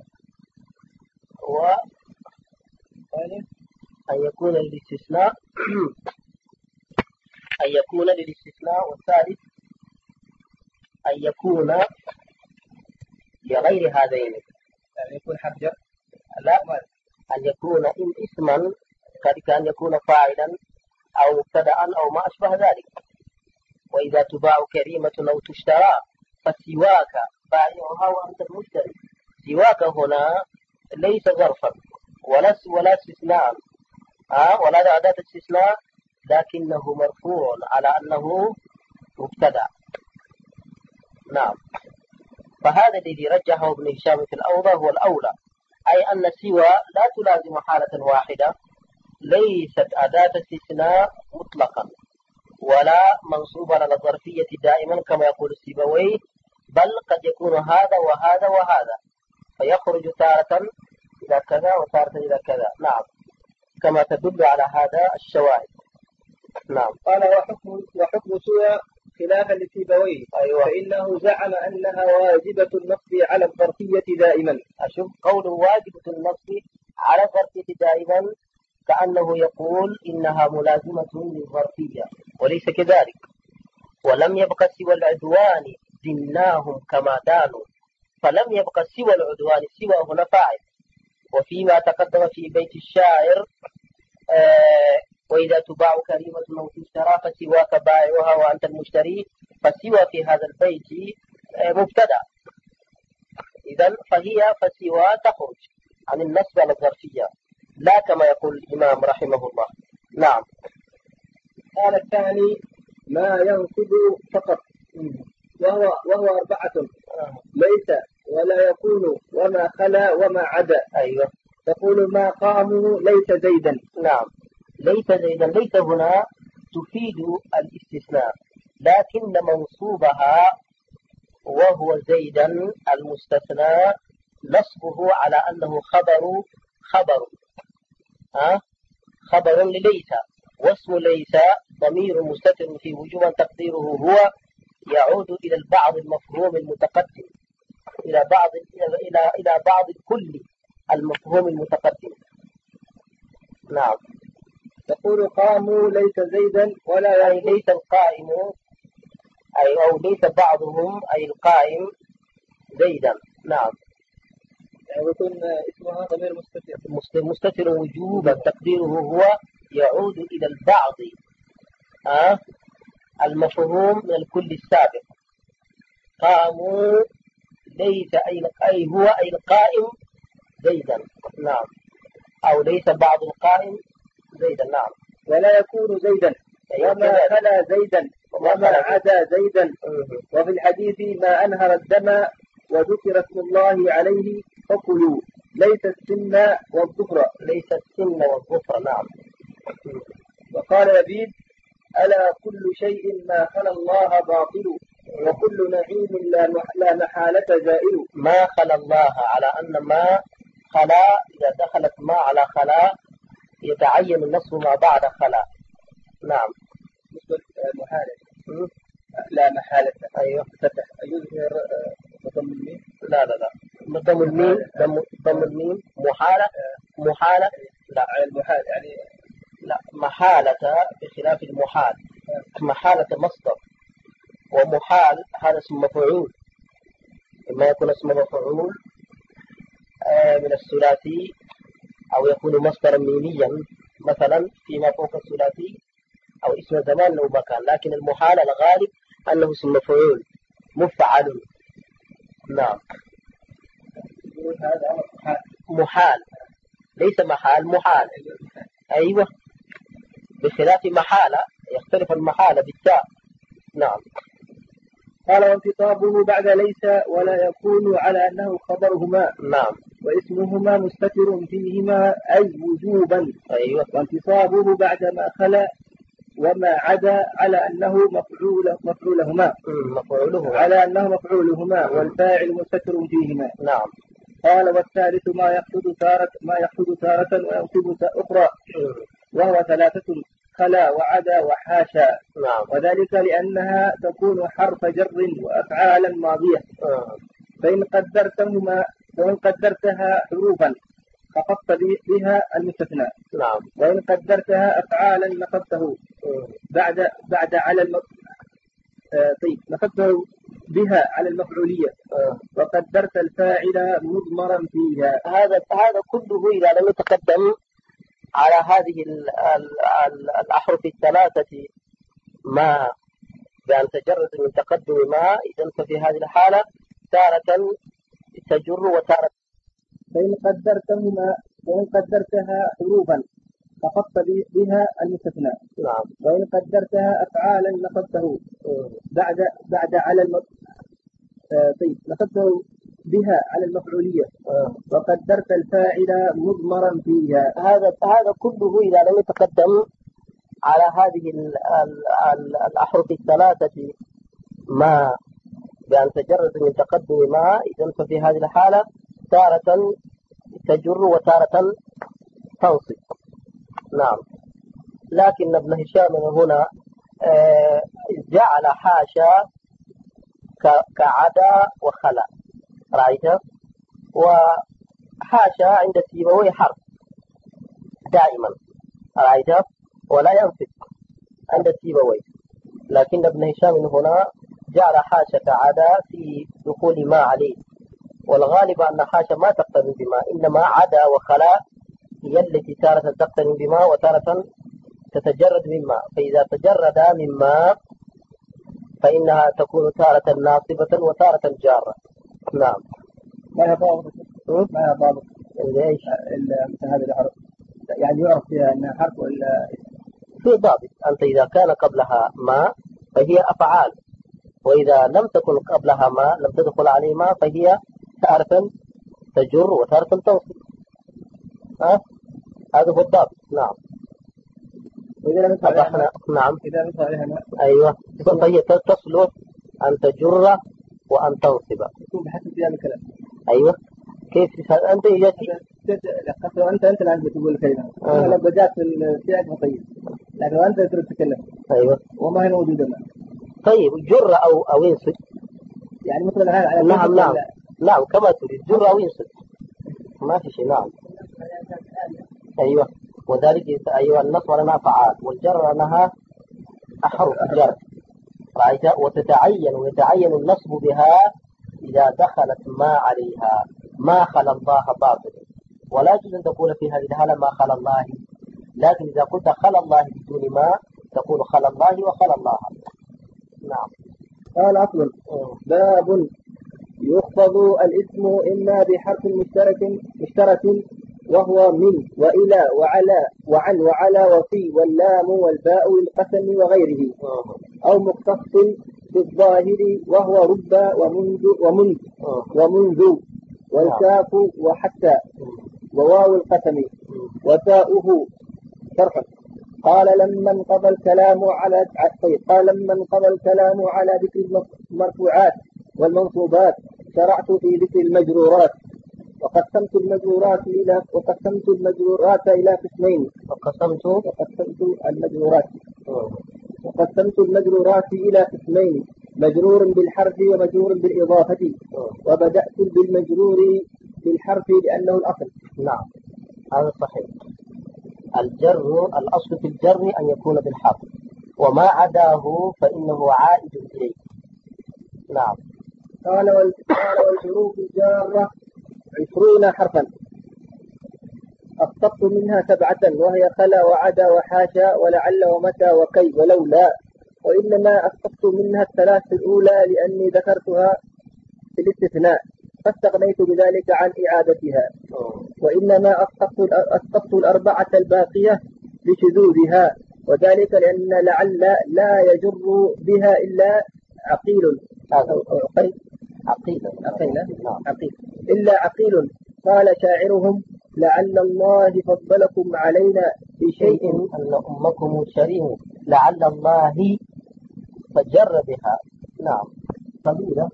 والثاني أن يكون للاستثناء أن يكون للاستثناء والثالث أن يكون لغير هذين، يعني يكون حرجة. لا، أن يكون إن اسما كان يكون فاعلا أو مبتدأ أو ما أشبه ذلك. وإذا تباع كريمة أو تشترى فسواك بائعها وأنت المشتري. سواك هنا ليس ظرفا ولا ولا استثناء آه ولا أداة استثناء، لكنه مرفوع على أنه مبتدأ. نعم. فهذا الذي رجحه ابن هشام في الأوضح هو الأولى، أي أن سوى لا تلازم حالة واحدة، ليست أداة استثناء مطلقا ولا منصوبا على الظرفية دائما كما يقول السيبويه، بل قد يكون هذا وهذا وهذا، فيخرج تارة إلى كذا وتارة إلى كذا. نعم. كما تدل على هذا الشواهد. نعم. قال وحكم وحكم سوى خلافا للسيبويه. أيوة. فإنه زعم أنها واجبة النصب على الظرفية دائما. أشوف قوله واجبة النصب على الظرفية دائما كأنه يقول إنها ملازمة للظرفية، وليس كذلك. ولم يبق سوى العدوان دناهم كما دانوا، فلم يبق سوى العدوان، سوى هنا فاعل. وفيما تقدم في بيت الشاعر آه وإذا تباع كريمة أو تشترى فسواك بائعها وأنت المشتري، فسوى في هذا البيت آه مبتدأ، إذن فهي فسوى تخرج عن النصب على الظرفية، لا كما يقول الإمام رحمه الله. نعم. قال الثاني ما ينصب فقط، وهو وهو أربعة: ليس ولا يكون وما خلا وما عدا. أيوة. تقول ما قاموا ليس زيدا. نعم. ليس زيدا، ليس هنا تفيد الاستثناء، لكن منصوبها وهو زيدا المستثنى نصبه على أنه خبر خبر ها خبر لليس، واسم ليس ضمير مستتر في وجوبا تقديره هو يعود إلى البعض المفهوم المتقدم، إلى بعض إلى إلى بعض الكل المفهوم المتقدم. نعم. تقول قاموا ليس زيدا ولا أي ليس القائم، أي أو ليس بعضهم أي القائم زيدا. نعم. ويكون اسمها ضمير مستتر مستتر وجوبا تقديره هو يعود إلى البعض أه؟ المفهوم من الكل السابق. قاموا ليس أي أي هو أي القائم زيدا. نعم. أو ليس بعض القائم زيدا. نعم. ولا يكون زيدا وما خلا زيدا وما عدا زيدا. وفي الحديث ما أنهر الدم وذكر اسم الله عليه فكلوا. ليس السن والظفر. ليس السن والظفر. نعم. وقال لبيد ألا كل شيء ما خلا الله باطل وكل نعيم لا محالة زائل. ما خلا الله على أن ما خلا إذا دخلت ما على خلا يتعين النصب ما بعد خلا. نعم. مثل محالة. لا محالة. أيوه. فتح يظهر ضم الميم. لا لا لا ضم الميم. ضم الميم. محالة. محالة. لا المحال يعني لا محالة بخلاف المحال. محالة مصدر ومحال هذا اسم مفعول. إما يكون اسم مفعول من الثلاثي أو يكون مصدرا ميميا مثلا فيما فوق الثلاثي أو اسم زمان لو مكان، لكن المحال الغالب أنه اسم مفعول مفعل. نعم. هذا محال ليس محال. محال. أيوة بخلاف محالة يختلف المحالة بالتاء. نعم. قال وانتصابه بعد ليس ولا يكون على أنه خبرهما. نعم. واسمهما مستتر فيهما أي وجوبا. أيوة. وانتصابه بعد ما خلا وما عدا على أنه مفعول مفعولهما. مفعوله على أنه مفعولهما والفاعل مستتر فيهما. نعم. قال والثالث ما يحصد تارة ما يحصد تارة وينصب أخرى وهو ثلاثة خلا وعدا وحاشا. نعم. وذلك لأنها تكون حرف جر وأفعالا ماضية. آه. فإن قدرتهما وإن قدرتها حروفا خفضت بها المستثنى. نعم. وإن قدرتها أفعالا نصبته بعد بعد على الم... آه طيب نصبته بها على المفعولية. آه. وقدرت الفاعل مضمرا فيها. هذا هذا كله إذا لم يتقدم على هذه ال ال ال الأحرف الثلاثة ما بأن تجرد من تقدم ما، إذن ففي هذه الحالة تارة تجر وتارة. فإن قدرتهما وإن قدرتها حروفا خفضت بها المستثنى. نعم. وإن قدرتها أفعالا نصبته بعد بعد على الم... آه طيب نصبته بها على المفعولية. آه. وقدرت الفاعل مضمرا فيها. هذا هذا كله إذا لم يتقدم على هذه ال ال ال الأحرف الثلاثة ما بأن تجرد من تقدم ما، إذن ففي هذه الحالة تارة تجر وتارة تنصب. نعم. لكن ابن هشام هنا آه جعل حاشا كعدا وخلا. رأيت؟ وحاشا عند سيبويه حرف دائما. رأيت؟ ولا ينصب عند سيبويه، لكن ابن هشام هنا جعل حاشا كعدا في دخول ما عليه، والغالب أن حاشا ما تقترن بما، إنما عدا وخلا هي التي تارة تقترن بما وتارة تتجرد مما. فإذا تجرد مما فإنها تكون تارة ناصبة وتارة جارة. نعم. ما هي ضابط؟ ما هي ضابط؟ إيش؟ مثل هذه الحرف يعني يعرف فيها أنها حرف ولا؟ في ضابط. أنت إذا كان قبلها ما فهي أفعال، وإذا لم تكن قبلها ما لم تدخل عليه ما فهي تارة تجر وتارة تنصب. ها؟ هذا هو الضابط. نعم. وإذا لم يدخل عليها نعم. إذا لم يدخل عليها ما أيوة فهي تصلح أن تجر وأن تنصب. يكون بحسب سياق الكلام. أيوة. كيف أنت يجي أنت أنت الآن بتقول الكلمة. آه. لو بدأت في السياق مطيب، لكن أنت تريد تتكلم. أيوة. وما هي موجودة ما. طيب جر أو أو ينصب. يعني مثل هذا. نعم نعم نعم كما تريد جر أو ينصب ما في شيء. نعم. أيوة. وذلك أيوة النصب لنا فعال والجر لها أحرف جر. رأيت؟ وتتعين ويتعين النصب بها إذا دخلت ما عليها ما خلا الله باطل، ولا يجوز أن تقول في هذه الحالة ما خلا الله، لكن إذا قلت خلا الله بدون ما تقول خلا الله وخلا الله. نعم. قال أصل باب يخفض الاسم إما بحرف مشترك مشترك وهو من وإلى وعلى وعن وعلى وفي واللام والباء والقسم وغيره، أو مختص بالظاهر وهو رب ومنذ ومنذ ومنذ والكاف وحتى وواو القسم وتاؤه شرح. قال لما انقضى الكلام على طيب قال لما انقضى الكلام على ذكر المرفوعات والمنصوبات شرعت في ذكر المجرورات. وقسمت المجرورات إلى وقسمت المجرورات إلى قسمين. وقسمت وقسمت المجرورات وقسمت المجرورات إلى قسمين: مجرور بالحرف ومجرور بالإضافة. وبدأت بالمجرور بالحرف لأنه الأصل. نعم هذا صحيح. الجر الأصل في الجر أن يكون بالحرف، وما عداه فإنه عائد إليه. نعم. قال والحروف الجارة عشرون حرفا أسقطت منها سبعة وهي خلا وعدا وحاشا ولعل ومتى وكي ولولا. وإنما أسقطت منها الثلاث الأولى لأني ذكرتها في الاستثناء فاستغنيت بذلك عن إعادتها. وإنما أسقطت أسقطت الأربعة الباقية لشذوذها، وذلك لأن لعل لا يجر بها إلا عقيل عقيل عقيل عقيل إلا عقيل. قال شاعرهم: لعل الله فضلكم علينا بشيء أن أمكم شريه لعل الله فجر بها. نعم قبيلة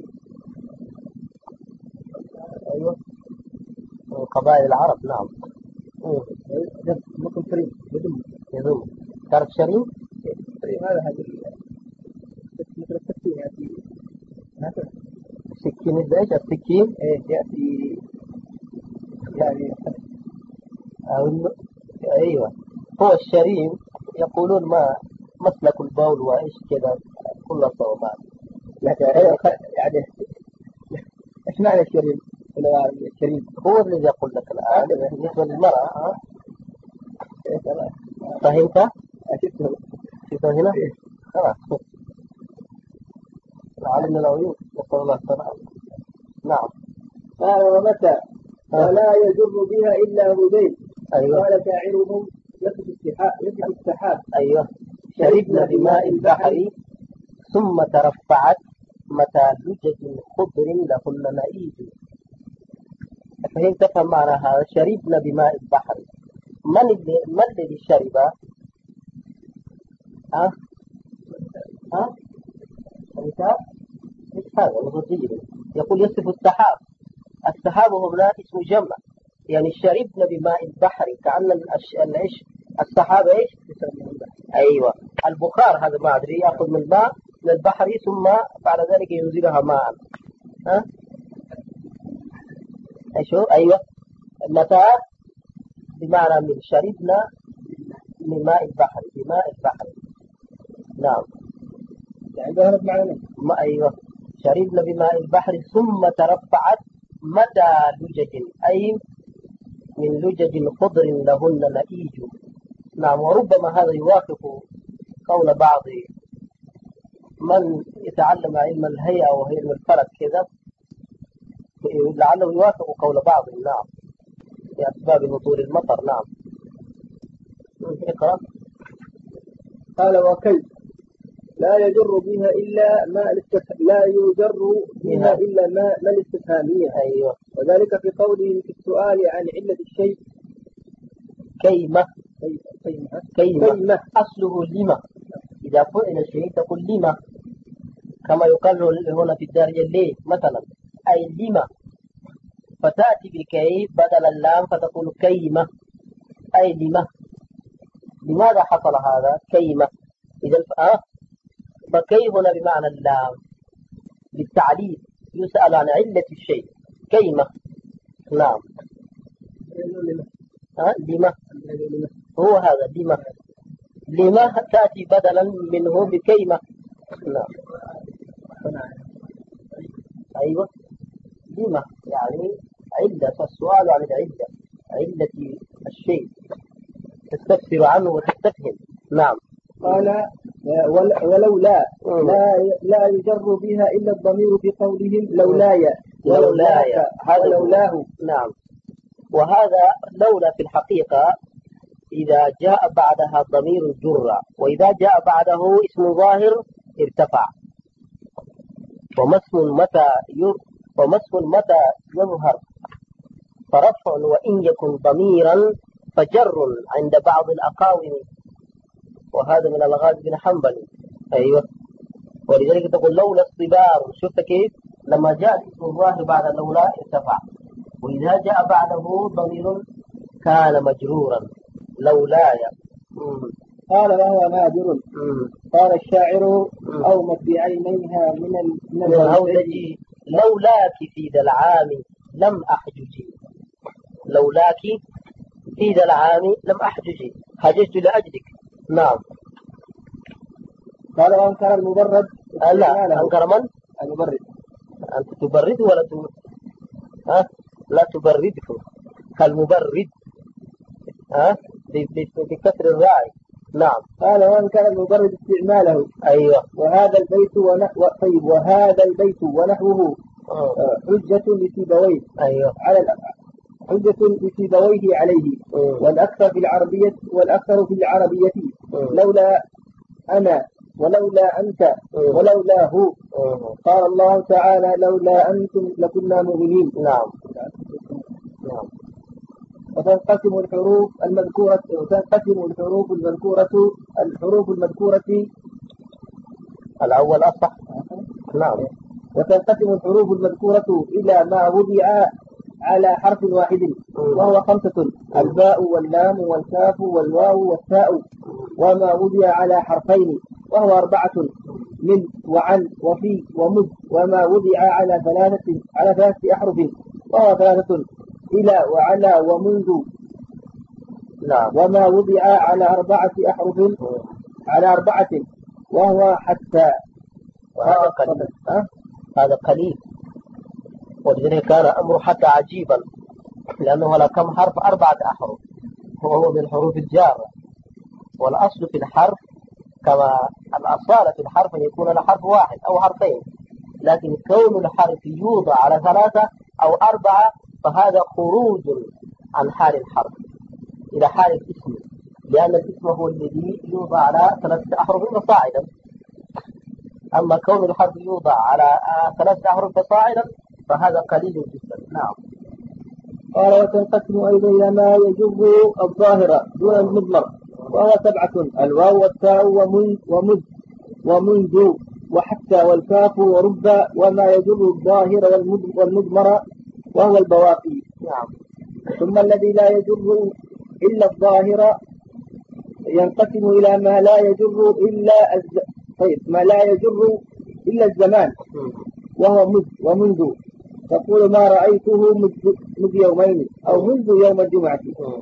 أيوة من قبائل العرب. نعم أمكم شريم يضم يضم تعرف شريم؟ شريم هذا هذا مثل السكين يأتي هذا السكين إيش السكين؟ إيه يأتي يعني أو أيوة هو الشريم يقولون ما مسلك البول وإيش كذا كل الصومات. لكن يعني إيش معنى الشريم؟ الشريم هو الذي يقول لك الآن بالنسبة للمرأة. فهمت؟ شفته شفته هنا؟ خلاص علمنا العيوب نسأل الله السلامة. نعم. قال ومتى ولا يجر بها إلا هذيل. أيوة. قال شاعرهم: يصف السحاب يصف السحاب أيوة شربنا بماء البحر ثم ترفعت متى لجج خضر لهن نئيج. فهمت تفهم معنى هذا؟ شربنا بماء البحر. من اللي من الذي شرب؟ ها ها فهمت؟ ايش هذا الغزير يقول يصف السحاب. السحاب هنا اسم جمع، يعني شربنا بماء البحر كأن الإيش السحاب إيش؟ أيوة البخار هذا ما أدري يأخذ من الماء من البحر ثم بعد ذلك ينزلها ماء. ها ايشو أيوة متى بمعنى من شربنا من ماء البحر بماء البحر. نعم يعني ظهرت معنا ما أيوة شربنا بماء البحر ثم ترفعت متى لجج أي من لجج خضر لهن نئيج. نعم. وربما هذا يوافق قول بعض من يتعلم علم الهيئة وعلم الفلك كذا، لعله يوافق قول بعض. نعم لأسباب هطول المطر. نعم اقرأ. قال وكي لا يجر بها إلا ما لا يجر بها إلا ما ما الاستفهامية. أيوة. وذلك في قوله في السؤال عن علة الشيء كيمة كيمة كيمة, كيمة. أصله لما. إذا فعل شيء تقول لما، كما يقال هنا في الدارجة ليه مثلا أي لما، فتأتي بكي بدل اللام فتقول كيمة أي لما. لماذا حصل هذا؟ كيمة. إذا آه فكي هنا بمعنى اللام بالتعليل يسأل عن علة الشيء كيمة. نعم. ها لما هو هذا لما لما تأتي بدلا منه بكيمة. نعم أيوة لما يعني علة، فالسؤال عن العلة علة الشيء تستفسر عنه وتستفهم. نعم. قال ولولا لا لا يجر بها إلا الضمير في قولهم لولاي لولاي هذا لولاه. نعم. وهذا لولا في الحقيقة إذا جاء بعدها ضمير جر، وإذا جاء بعده اسم ظاهر ارتفع. وما اسم متى ير وما اسم متى يظهر فرفع وإن يكن ضميرا فجر عند بعض الأقاوم، وهذا من الغاز بن حنبل. أيوة. ولذلك تقول لولا اصطبار، شفت كيف لما جاء اسم الله بعد لولا ارتفع، وإذا جاء بعده ضمير كان مجرورا لولاي. قال وهو نادر. قال الشاعر أومت بعينيها من من الهودج لولاك في ذا العام لم أحججي، لولاك في ذا العام لم أحججي، حججت لأجلك. نعم. قال وأنكر المبرد. لا، أنكر من؟ المبرد. أنت تبرد ولا ت... ها؟ لا تبرده، المبرد ها بكسر الراء. نعم. قال وأنكر المبرد استعماله. أيوة. وهذا البيت ونحو طيب وهذا البيت ونحوه آه. حجة لسيبويه. أيوة. على الأفعال. حجة لسيبويه عليه. م. والأكثر في العربية والأكثر في العربية م. لولا أنا ولولا أنت م. ولولا هو. م. قال الله تعالى لولا أنتم لكنا مؤمنين. نعم. نعم. وتنقسم الحروف المذكورة وتنقسم الحروف المذكورة الحروف المذكورة الأول أصح. نعم. وتنقسم الحروف المذكورة إلى ما وضع على حرف واحد وهو خمسة: الباء واللام والكاف والواو والتاء، وما وضع على حرفين وهو أربعة: من وعن وفي ومذ، وما وضع على ثلاثة على ثلاثة أحرف وهو ثلاثة: إلى وعلى ومنذ. لا. وما وضع على أربعة أحرف على أربعة وهو حتى. وهذا قليل. أه؟ هذا قليل. ولذلك كان أمر حتى عجيبا، لأنه لا كم حرف أربعة أحرف، وهو من حروف الجارة. والأصل في الحرف كما الأصالة في الحرف أن يكون لحرف واحد أو حرفين، لكن كون الحرف يوضع على ثلاثة أو أربعة فهذا خروج عن حال الحرف إلى حال الاسم، لأن الاسم هو الذي يوضع على ثلاثة أحرف فصاعدا. أما كون الحرف يوضع على ثلاثة أحرف فصاعدا فهذا قليل جدا. نعم. قال وتنقسم أيضا إلى ما يجر الظاهرة دون المضمر وهو سبعة: الواو والتاء ومن ومذ ومنذ وحتى والكاف ورب، وما يجر الظاهر والمضمر وهو البواقي. نعم. ثم الذي لا يجر إلا الظاهر ينقسم إلى ما لا يجر إلا الز... طيب ما لا يجر إلا الزمان وهو مذ ومنذ. تقول ما رأيته مذ يومين أو منذ يوم الجمعة.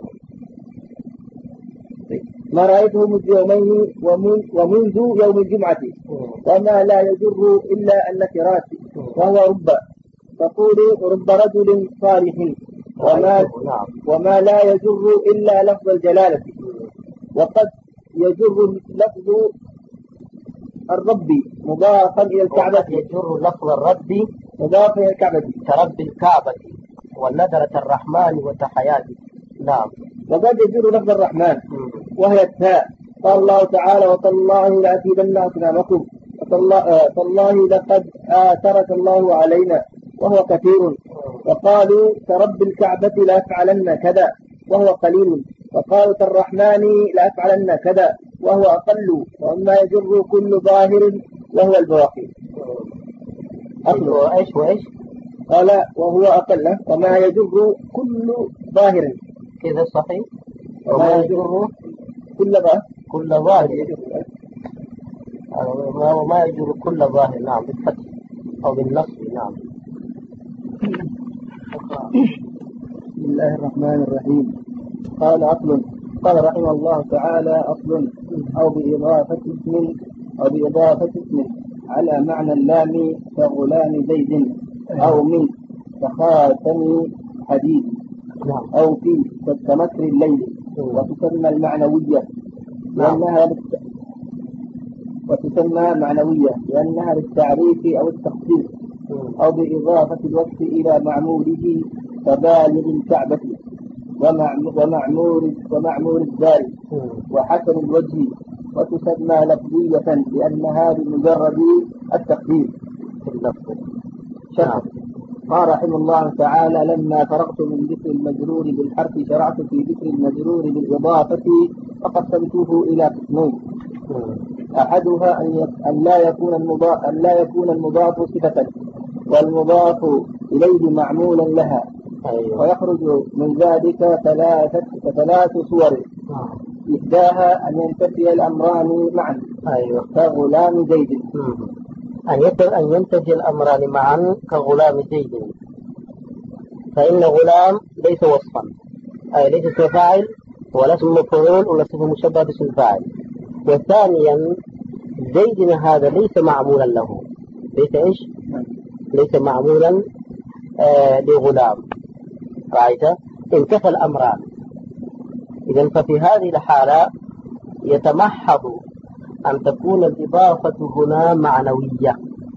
ما رأيته مذ يومين ومنذ يوم الجمعة. وما لا يجر إلا النكرات وهو رب. تقول رب رجل صالح. وما, وما لا يجر إلا لفظ الجلالة. وقد يجر لفظ الرب مضافا إلى الكعبة. يجر لفظ الرب مضافا إلى الكعبة كرب الكعبة والنذرة الرحمن وتحياته. نعم. وقد يجر لفظ الرحمن وهي التاء. قال الله تعالى وتالله لأكيدن أصنامكم وتالله لقد آثرك الله علينا وهو كثير. وقالوا كرب الكعبة لأفعلن كذا وهو قليل. وقالوا كالرحمن لأفعلن كذا وهو أقل. وما يجر كل ظاهر وهو البواقي. أقل إيش وإيش؟ قال وهو أقل. وما يجر كل ظاهر كذا صحيح. وما يجر كل ظاهر كل ظاهر وما يجر كل ظاهر. نعم بالفتح أو بالنصب. نعم. بسم الله الرحمن الرحيم. قال أصل. قال رحمه الله تعالى أصل أو بإضافة اسم أو بإضافة اسم على معنى اللام كغلام زيد أو من كخاتم حديد أو في كمكر الليل. وتسمى المعنوية لأنها وتسمى معنوية لأنها للتعريف أو التخصيص أو بإضافة الوصف إلى معموله كبالغ الكعبة ومعمور ومعمور الدار وحسن الوجه. وتسمى لفظية لأنها بمجرد التخصيص في اللفظ. نعم. قال رحمه الله تعالى: لما فرغت من ذكر المجرور بالحرف شرعت في ذكر المجرور بالإضافة فقسمته إلى قسمين. أحدها أن لا يكون المضاف أن لا يكون المضاف صفة والمضاف إليه معمولا لها. أيوة. ويخرج من ذلك ثلاثة ثلاث صور. إحداها أن ينتفي الأمران معا. أيوة. كغلام زيد. أن ينتفي الأمران معا كغلام زيد، فإن غلام ليس وصفا، أي ليس اسم فاعل ولا اسم مفعول ولا اسم مشبه باسم الفاعل. وثانيا زيد هذا ليس معمولا له، ليس إيش؟ ليس معمولا آه لغلام. رأيت؟ انتفى الأمران. إذن ففي هذه الحالة يتمحض أن تكون الإضافة هنا معنوية،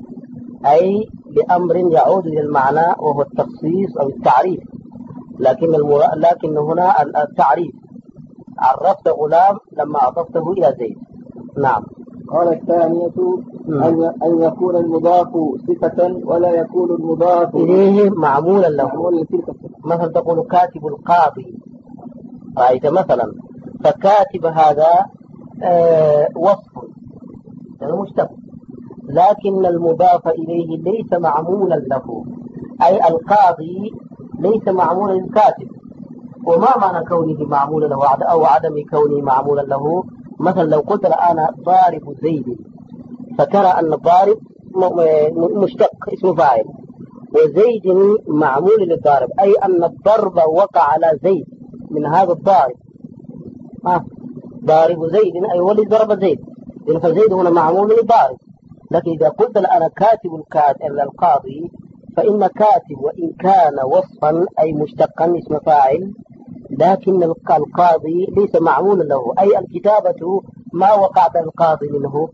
أي لأمر يعود إلى المعنى وهو التخصيص أو التعريف. لكن المرا... لكن هنا التعريف، عرفت غلام لما أضفته إلى زيد. نعم. قال الثانية أن يكون المضاف صفة ولا يكون المضاف إليه معمولا له. مثلا تقول كاتب القاضي، رأيت مثلا، فكاتب هذا آه وصف يعني مشتق، لكن المضاف إليه ليس معمولا له، أي القاضي ليس معمولا للكاتب. وما معنى كونه معمولا له أو عدم كونه معمولا له؟ مثلا لو قلت الآن ضارب زيد، فكان أن الضارب مشتق اسم فاعل، وزيد معمول للضارب، أي أن الضرب وقع على زيد من هذا الضارب. آه. ضارب زيد أي ولد ضرب زيد، لأن فزيد هنا معمول للضارب. لكن إذا قلت الآن كاتب القاضي، فإن كاتب وإن كان وصفا أي مشتقا اسم فاعل، لكن القاضي ليس معمولا له، أي الكتابة ما وقع بالقاضي منه.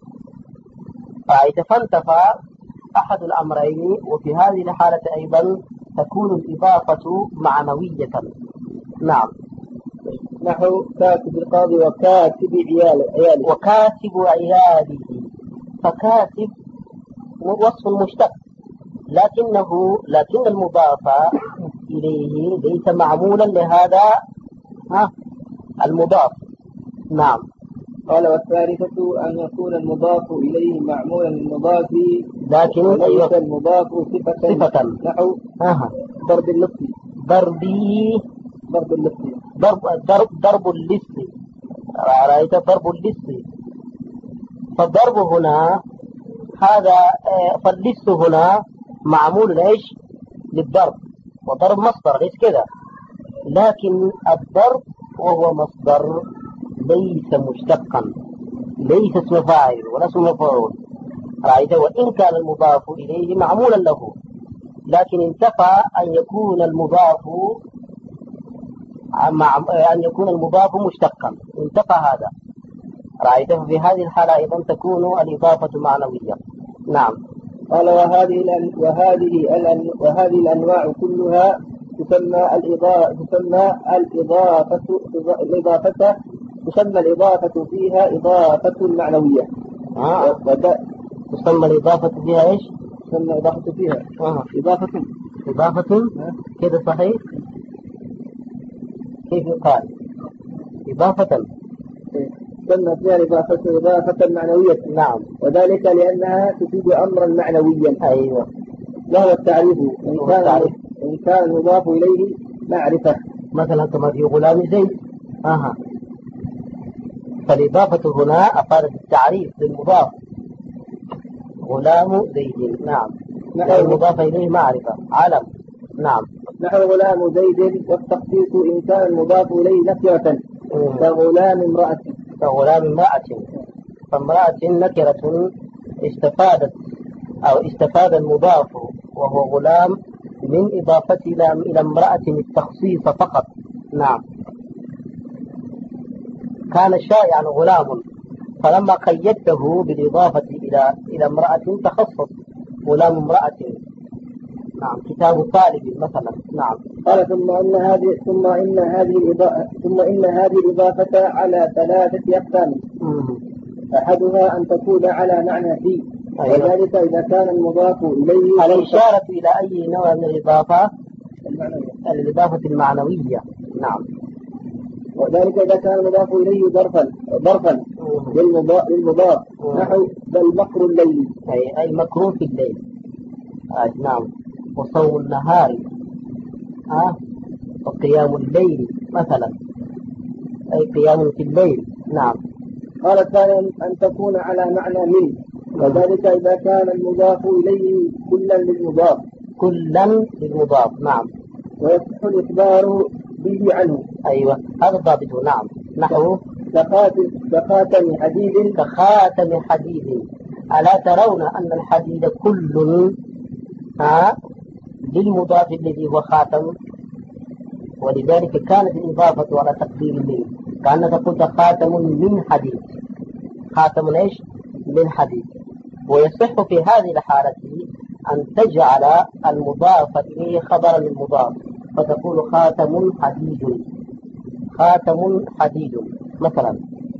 فانتفى أحد الأمرين. وفي هذه الحالة أيضا تكون الإضافة معنوية. نعم. نحو كاتب القاضي وكاتب عياله. وكاتب عياله، فكاتب وصف مشتق، لكنه لكن المضاف إليه ليس معمولا لهذا ها المضاف. نعم. قال والثالثة أن يكون المضاف إليه معمولا للمضاف، لكن ليس المضاف صفة, صفة. نحو آه. ضرب اللص. ضربي ضرب اللص ضرب ضرب ضرب اللص. رأيت ضرب اللص، فالضرب هنا هذا فاللص هنا معمول ايش للضرب، وضرب مصدر ليس كذا، لكن الضرب وهو مصدر ليس مشتقا، ليس اسم فاعل ولا اسم مفعول. رأيت؟ وإن كان المضاف إليه معمولا له، لكن انتفى أن يكون المضاف مع أن يكون المضاف مشتقا، انتفى هذا. رأيت؟ في هذه الحالة أيضا تكون الإضافة معنوية. نعم. قال وهذه الأن... وهذه الأن... وهذه الأنواع كلها تسمى الإضافة تسمى الإضافة الإضافة تسمى الإضافة فيها إضافة معنوية. آه. وده... تسمى الإضافة فيها إيش؟ تسمى إضافة فيها آه. إضافة إضافة آه. كده صحيح؟ كيف يقال؟ إضافة تسمى فيها إضافة إضافة معنوية. نعم. وذلك لأنها تفيد أمرا معنويا. أيوة. وهو التعريف إن كان إن كان المضاف إليه معرفة، مثلا كما في غلام زيد. أها. فالإضافة هنا أفادت التعريف للمضاف غلام زيد. نعم. المضاف إليه معرفة علم. نعم. نحو غلام زيد، والتخصيص إن كان المضاف إليه نكرة كغلام امرأة. كغلام امرأة، فامرأة نكرة استفادت أو استفاد المضاف وهو غلام من إضافة إلى امرأة التخصيص فقط. نعم. كان شائعا غلام، فلما قيدته بالإضافة إلى إلى امرأة تخصص غلام امرأة. نعم. كتاب طالب مثلا. نعم. قال ثم إن هذه ثم إن هذه الإضافة ثم إن هذه الإضافة على ثلاثة أقسام. أحدها أن تكون على معنى في، وذلك إذا كان المضاف إليه. الإشارة إلى أي نوع من الإضافة؟ الإضافة المعنوية. نعم. وذلك إذا كان المضاف إليه ظرفا ظرفا للمضاف نحو بل مكر الليل، أي أي مكروه في الليل. آه نعم. وصوم النهار آه وقيام الليل مثلا، أي قيام في الليل. نعم. قال الثاني أن تكون على معنى من، وذلك إذا كان المضاف إليه كلا للمضاف كلا للمضاف. نعم. ويصح الإخبار به عنه. أيوة هذا ضابطه. نعم. نحو كخاتم حديد. كخاتم حديد. ألا ترون أن الحديد كل ها للمضاف الذي هو خاتم، ولذلك كانت الإضافة على تقدير الليل، كأنك قلت خاتم من حديد، خاتم ايش؟ من حديد. ويصح في هذه الحالة أن تجعل المضاف إليه خبرا للمضاف، فتقول خاتم حديد، خاتم حديد مثلا.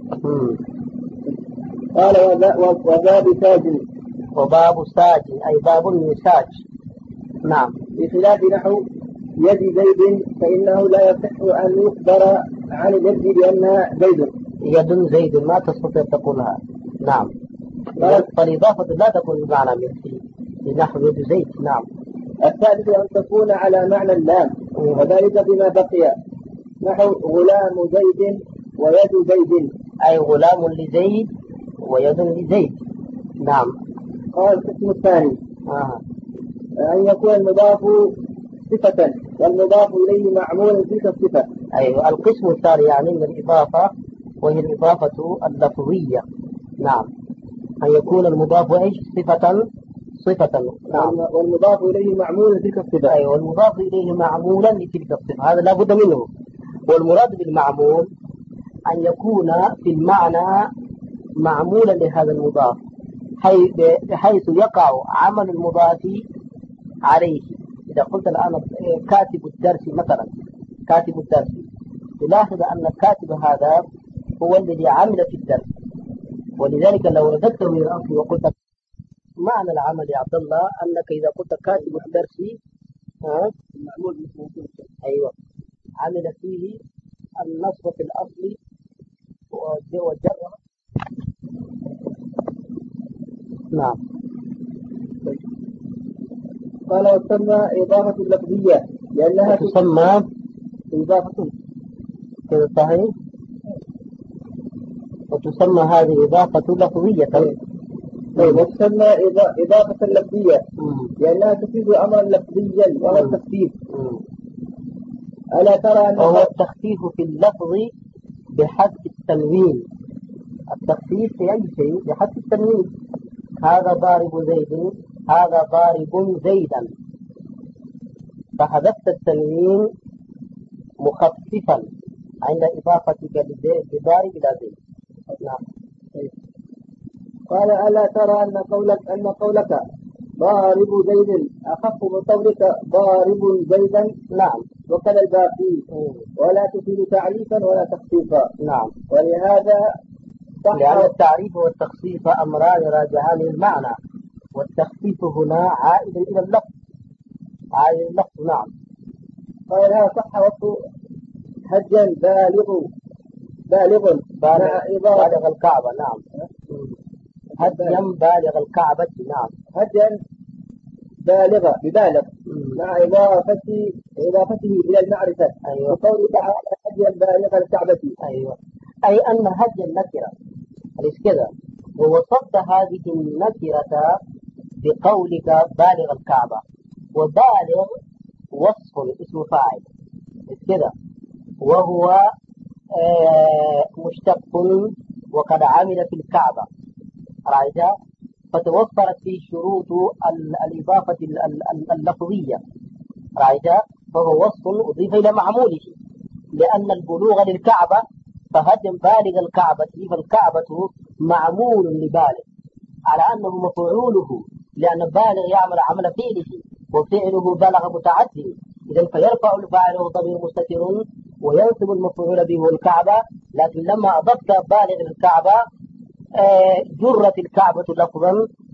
قال وباب ساج. وباب ساج أي باب من ساج. نعم. بخلاف نحو يد زيد فإنه لا يصح أن يخبر عن اليد بأنها زيد. يد زيد ما تستطيع تقولها. نعم. فالإضافة لا تكون بمعنى مثل في نحو يد زيد. نعم. الثالث أن تكون على معنى اللام، وذلك بما بقي نحو غلام زيد ويد زيد، أي غلام لزيد ويد لزيد. نعم. قال القسم الثاني آه. أن يكون المضاف صفة والمضاف إليه معمول تلك الصفة. أيوة القسم الثاني يعني من الإضافة، وهي الإضافة اللفظية. نعم. أن يكون المضاف إيش؟ صفة صفة. نعم. والمضاف إليه معمول لتلك الصفة. أيوة والمضاف إليه معمولا لتلك الصفة، هذا لا بد منه. والمراد بالمعمول أن يكون في المعنى معمولا لهذا المضاف، بحيث يقع عمل المضاف عليه. إذا قلت الآن كاتب الدرس مثلا، كاتب الدرس، تلاحظ أن الكاتب هذا هو الذي عمل في الدرس، ولذلك لو رددته من الأصل وقلت معنى العمل يا عبد الله أنك إذا قلت كاتب الدرس ها معمول بالموجود. أيوة عمل فيه النصب في الأصل والجر. نعم. قال وتسمى إضافة لفظية لأنها تسمى إضافة كذا صحيح، وتسمى هذه إضافة لفظية. طيب وتسمى إضافة لفظية لأنها تفيد أمرا لفظيا وهو التخفيف. ألا ترى أن وهو التخفيف في اللفظ بحذف التنوين. التخفيف في أي شيء بحذف التنوين. هذا ضارب زيد، هذا ضارب زيدا، فحذفت التنوين مخففا عند إضافتك لضارب إلى زيد. نعم. قال ألا ترى أن قولك أن قولك ضارب زيد أخف من قولك ضارب زيدا؟ نعم. وكذا الباقي ولا تفيد تعريفا ولا تخفيفا. نعم. ولهذا لأن التعريف والتخفيف أمران راجعان للمعنى، والتخفيف هنا عائد إلى اللفظ، عائد إلى اللفظ. نعم. قال هذا صح وصف هجا بالغ بالغ بالغ الكعبة. نعم. هجا بالغ الكعبة. نعم. هجا بالغ ببالغ مع إضافته إضافته إلى المعرفة. أيوة. وقوله تعالى هجا بالغ الكعبة. أيوة. أي أن هج النكرة أليس كذا، ووصفت هذه النكرة بقولك بالغ الكعبة، وبالغ وصف اسم فاعل كذا، وهو آه مشتق وقد عمل في الكعبة رأيت، فتوفرت فيه شروط الإضافة اللفظية رأيت، فهو وصف أضيف إلى معموله، لأن البلوغ للكعبة فهدم بالغ الكعبة، فالكعبة معمول لبالغ على أنه مفعوله، لأن بالغ يعمل عمل فعله وفعله بلغ متعدي، إذن فيرفع الفاعل ضمير مستتر وينصب المفعول به الكعبة. لكن لما أضفت بالغ للكعبة جرت الكعبة لفظا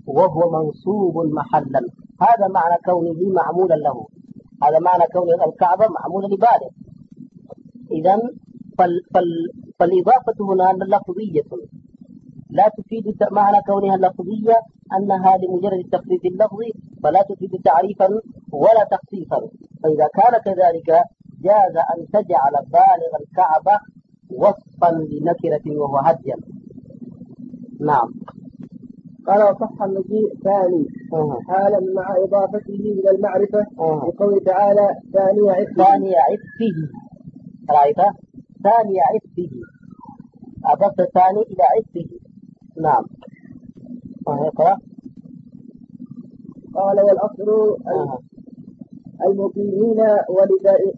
وهو منصوب محلا. هذا معنى كونه معمولا له، هذا معنى كون الكعبة معمولة لباله. إذن فال فال فالإضافة هنا لفظية لا تفيد معنى كونها لفظية أنها لمجرد التخصيص اللفظي، فلا تفيد تعريفا ولا تخصيصا. فإذا كان كذلك جاز أن تجعل بالغ الكعبة وصفا لنكرة وهو هديا. نعم. قال وصح المجيء ثاني أه. حالا مع إضافته إلى المعرفة أه. بقول تعالى ثاني عفه. ثاني عفه، رأيته؟ ثاني عفه، أضفت ثاني إلى عفه. نعم. اقرأ. قال والأصل أه. المقيمين ولداء.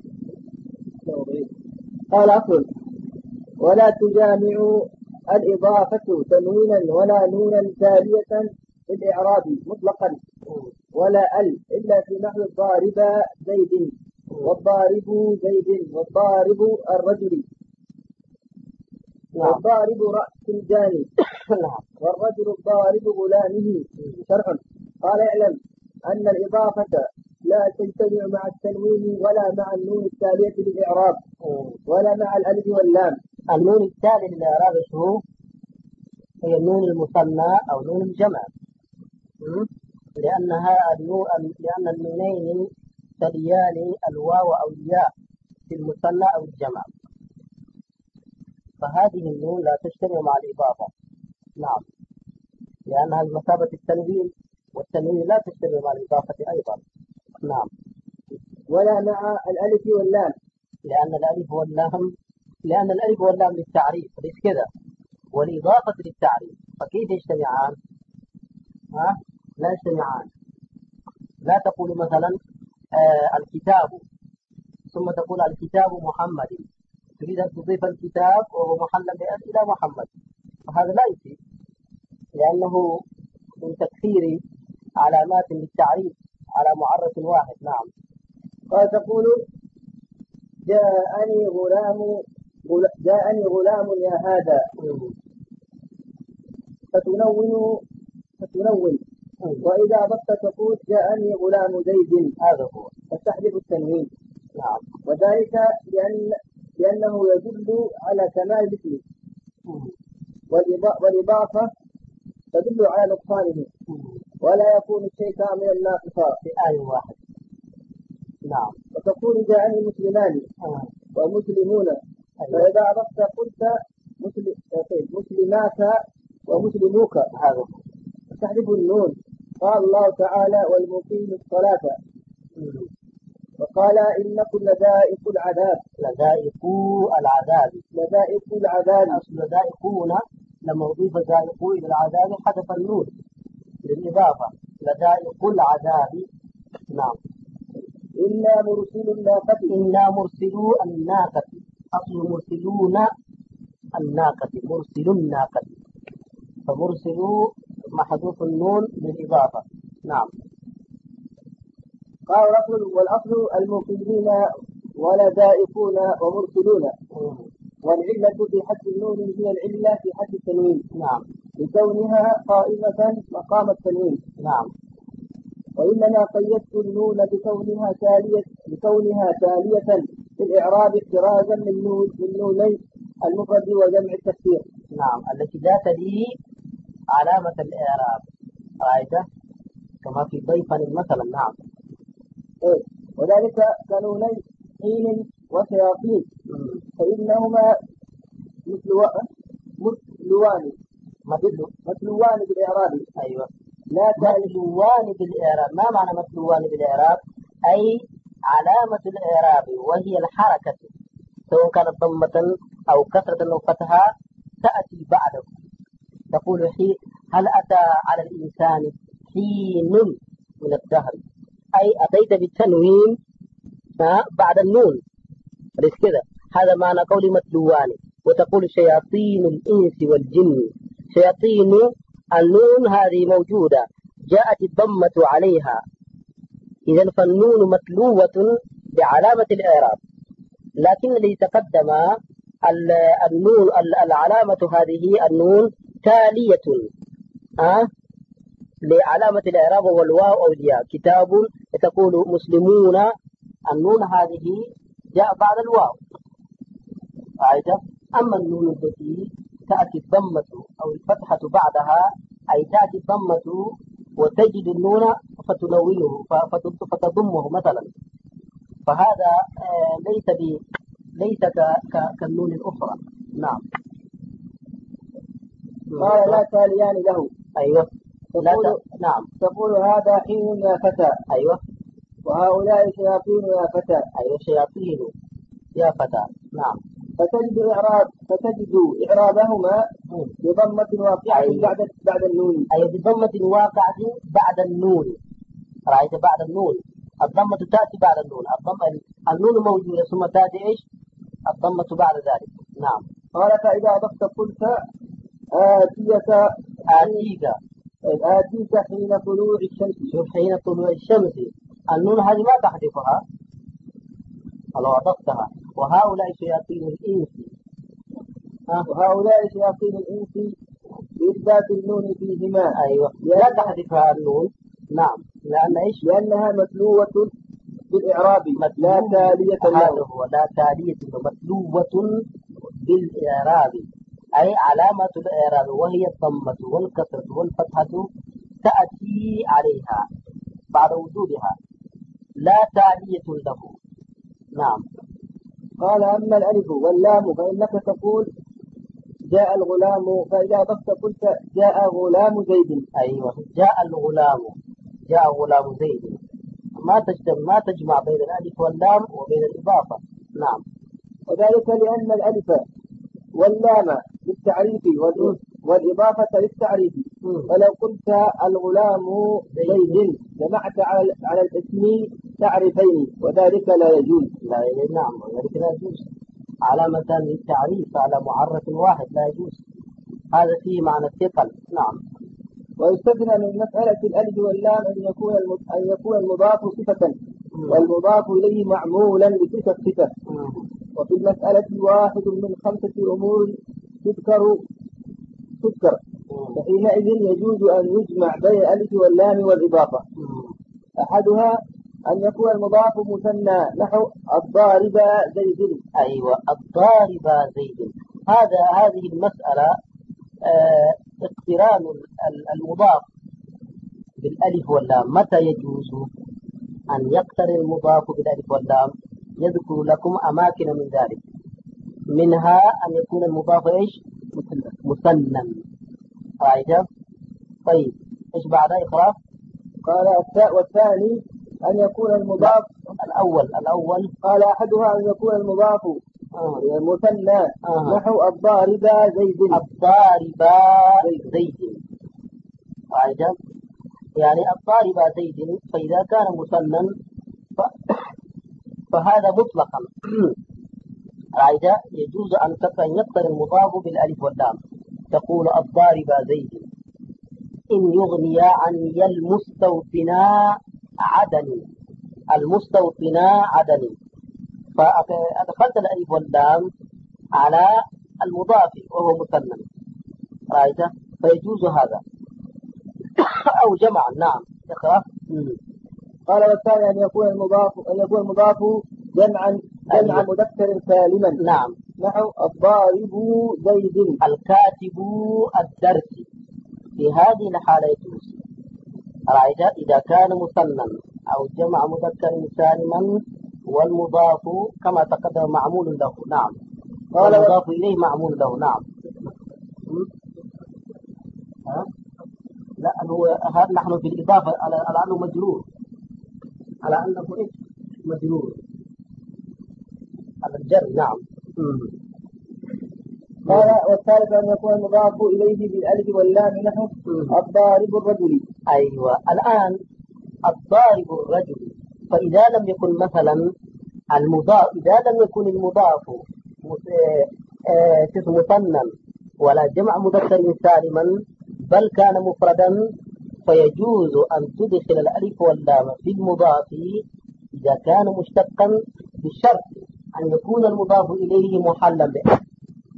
قال أصل ولا تجامع الإضافة تنوينا ولا نونا تالية في الإعراب مطلقا ولا ال إلا في نحو الضارب زيد والضارب زيد والضارب الرجل والضارب رأس الجاني والرجل الضارب غلامه. شرح. قال اعلم أن الإضافة لا تجتمع مع التنوين ولا مع النون التالية للإعراب ولا مع الألف واللام. النون التالي للإعراب شو؟ هي النون المثنى أو نون الجمع، لأنها النون لأن النونين تليان الواو أو الياء في المثنى أو الجمع، فهذه النون لا تجتمع مع الإضافة. نعم، لأنها بمثابة التنوين، والتنوين لا تجتمع مع الإضافة أيضا. نعم. ولا مع الألف واللام، لأن الألف واللام لأن الألف واللام للتعريف ليس كذا، والإضافة للتعريف، فكيف يجتمعان؟ ها؟ لا يجتمعان. لا تقول مثلا آه الكتاب ثم تقول الكتاب محمد، تريد أن تضيف الكتاب وهو محلا إلى محمد، فهذا لا يفيد، لأنه من تكثير علامات للتعريف على معرف واحد. نعم. قال تقول جاءني غلام جاءني غلام يا هذا، فتنون فتنون وإذا أضفت تقول جاءني غلام زيد، هذا هو، فتحذف التنوين. نعم. وذلك لأن لأنه يدل على كمال الاسم، والإضافة تدل على نقصانه، ولا يكون الشيء كاملا ناقصا في آية واحد. نعم. وتقول جاءني مسلمان آه. ومسلمون، فإذا أضفت قلت مسلمات ومسلموك، هذا تحذف النون. قال الله تعالى والمقيم الصلاة، وقال إنكم لذائق العذاب. لذائقو العذاب لذائق العذاب أصل لذائقون، لما أضيف ذائقو إلى العذاب حذف النون للإضافة، لذائق العذاب. نعم. إنا مرسلو الناقة. إنا مرسلو الناقة، أصل مرسلون الناقة، مرسلو الناقة، فمرسلو محذوف النون للإضافة. نعم. قال الأصل والأصل المقيمين ولذائقون ومرسلون، والعلة في حذف النون هي العلة في حذف التنوين. نعم. لكونها قائمة مقام التنوين. نعم. وإنما قيدت النون بكونها تالية بكونها تالية في الإعراب احترازا من نون من نوني المفرد وجمع التكسير. نعم. التي لا تلي علامة الإعراب، رأيته كما في ضيفا مثلا. نعم. إيه. وذلك كنوني حين وشياطين، فإنهما مثلوان مثلوان بالإعراب. أيوة. لا مثلوان بالإعراب. ما معنى مثلوان بالإعراب؟ أي علامة الإعراب وهي الحركة، سواء كانت ضمة أو كسرة أو فتحة، تأتي بعده. تقول حين هل أتى على الإنسان حين من الدهر، أي أتيت بالتنوين بعد النون، ليس كذا. هذا معنى قول مثلوان. وتقول شياطين الإنس والجن، شياطين النون هذه موجودة، جاءت الضمة عليها، إذن فالنون متلوة بعلامة الإعراب، لكن الذي تقدم النون العلامة هذه النون تالية، أه؟ لعلامة الإعراب والواو أو الياء. كتاب تقول مسلمون، النون هذه جاء بعد الواو. عايزة. أما النون التي تأتي الضمة أو الفتحة بعدها، أي تأتي الضمة وتجد النون فتنونه فتضمه مثلا، فهذا ليس ب ليس كالنون الأخرى. نعم. قال لا تاليان له. أيوه. لا ت... نعم. تقول هذا حين يا فتى. أيوه. وهؤلاء شياطين يا فتى. أيوه شياطين يا فتى. نعم. فتجد إعراب فتجد إعرابهما بضمة واقعة. أيوه. بعد بعد النون. أيوه بضمة واقعة بعد النون. رأيت بعد النون الضمة تأتي بعد النون. الضمة النون موجودة ثم تأتي إيش؟ الضمة بعد ذلك. نعم. قال فإذا أضفت قلت آتيك آتيك آتيك حين طلوع الشمس. شوف حين طلوع الشمس، النون هذه ما تحذفها لو أضفتها. وهؤلاء شياطين الإنس. وهؤلاء شياطين الإنس بإثبات النون فيهما. أيوة. لا تحذفها النون. نعم. لأن إيش؟ لأنها متلوة بالإعراب لا تالية له. لا تالية له، متلوة بالإعراب، أي علامة الإعراب وهي الضمة والكسرة والفتحة تأتي عليها بعد وجودها، لا تالية له. نعم. قال أما الألف واللام فإنك تقول جاء الغلام، فإذا أضفت قلت جاء غلام زيد. أيوة. جاء الغلام، جاء غلام زيد، ما تجمع ما تجمع بين الألف واللام وبين الإضافة. نعم. وذلك لأن الألف واللام للتعريف والإضافة للتعريف. ولو قلت الغلام زيد جمعت على الاسم تعريفين وذلك لا يجوز. لا يجوز. نعم. وذلك لا يجوز. علامة للتعريف على معرف واحد لا يجوز، هذا فيه معنى الثقل. نعم. ويستثنى من مسألة الألف واللام أن يكون أن يكون المضاف صفة والمضاف إليه معمولا بتلك الصفة. وفي المسألة واحد من خمسة أمور تذكر تذكر فحينئذ يجوز أن يجمع بين الألف واللام والإضافة. أحدها أن يكون المضاف مثنى نحو الضارب زيد. أيوة. الضارب زيد. هذا هذه المسألة اه اقتران المضاف بالألف واللام. متى يجوز أن يقترن المضاف بالألف واللام؟ يذكر لكم أماكن من ذلك، منها أن يكون المضاف إيش؟ مثنى. رأيت؟ طيب إيش بعد إخراج؟ قال التاء والثاني أن يكون المضاف الأول الأول قال أحدها أن يكون المضاف آه. مثنى آه. نحو الضارب زيد. الضارب زيد. رأيت؟ يعني الضارب زيد، فإذا كان مثنى ف... فهذا مطلقا. رأيت؟ يجوز أن يقترن المضاف بالألف واللام. تقول الضارب زيد إن يغني عني المستوطنا عدن. المستوطنا عدن، فأدخلت الألف واللام على المضاف وهو مثنى. رأيت؟ فيجوز هذا أو جمع. نعم. اقرأ. قال والثاني أن يكون المضاف أن يكون المضاف جمعا جمع مذكر سالما. نعم. نحو الضارب زيد. الكاتب الدرس. في هذه الحالة يجوز. رأيت؟ إذا كان مثنى أو جمع مذكر سالما والمضاف كما تقدم معمول له. نعم. والمضاف إليه معمول له. نعم. ها؟ لا هو هذا نحن في الإضافة على على أنه مجرور، على أنه إيه؟ مجرور على الجر. نعم. قال والثالث أن يكون المضاف إليه بالألف واللام نحو الضارب الرجل. أيوة. الآن الضارب الرجل، فإذا لم يكن مثلا المضاف إذا لم يكن المضاف مثنى ولا جمع مذكر سالما بل كان مفردا، فيجوز أن تدخل الألف واللام في المضاف إذا كان مشتقا بالشرط أن يكون المضاف إليه محلا بألف.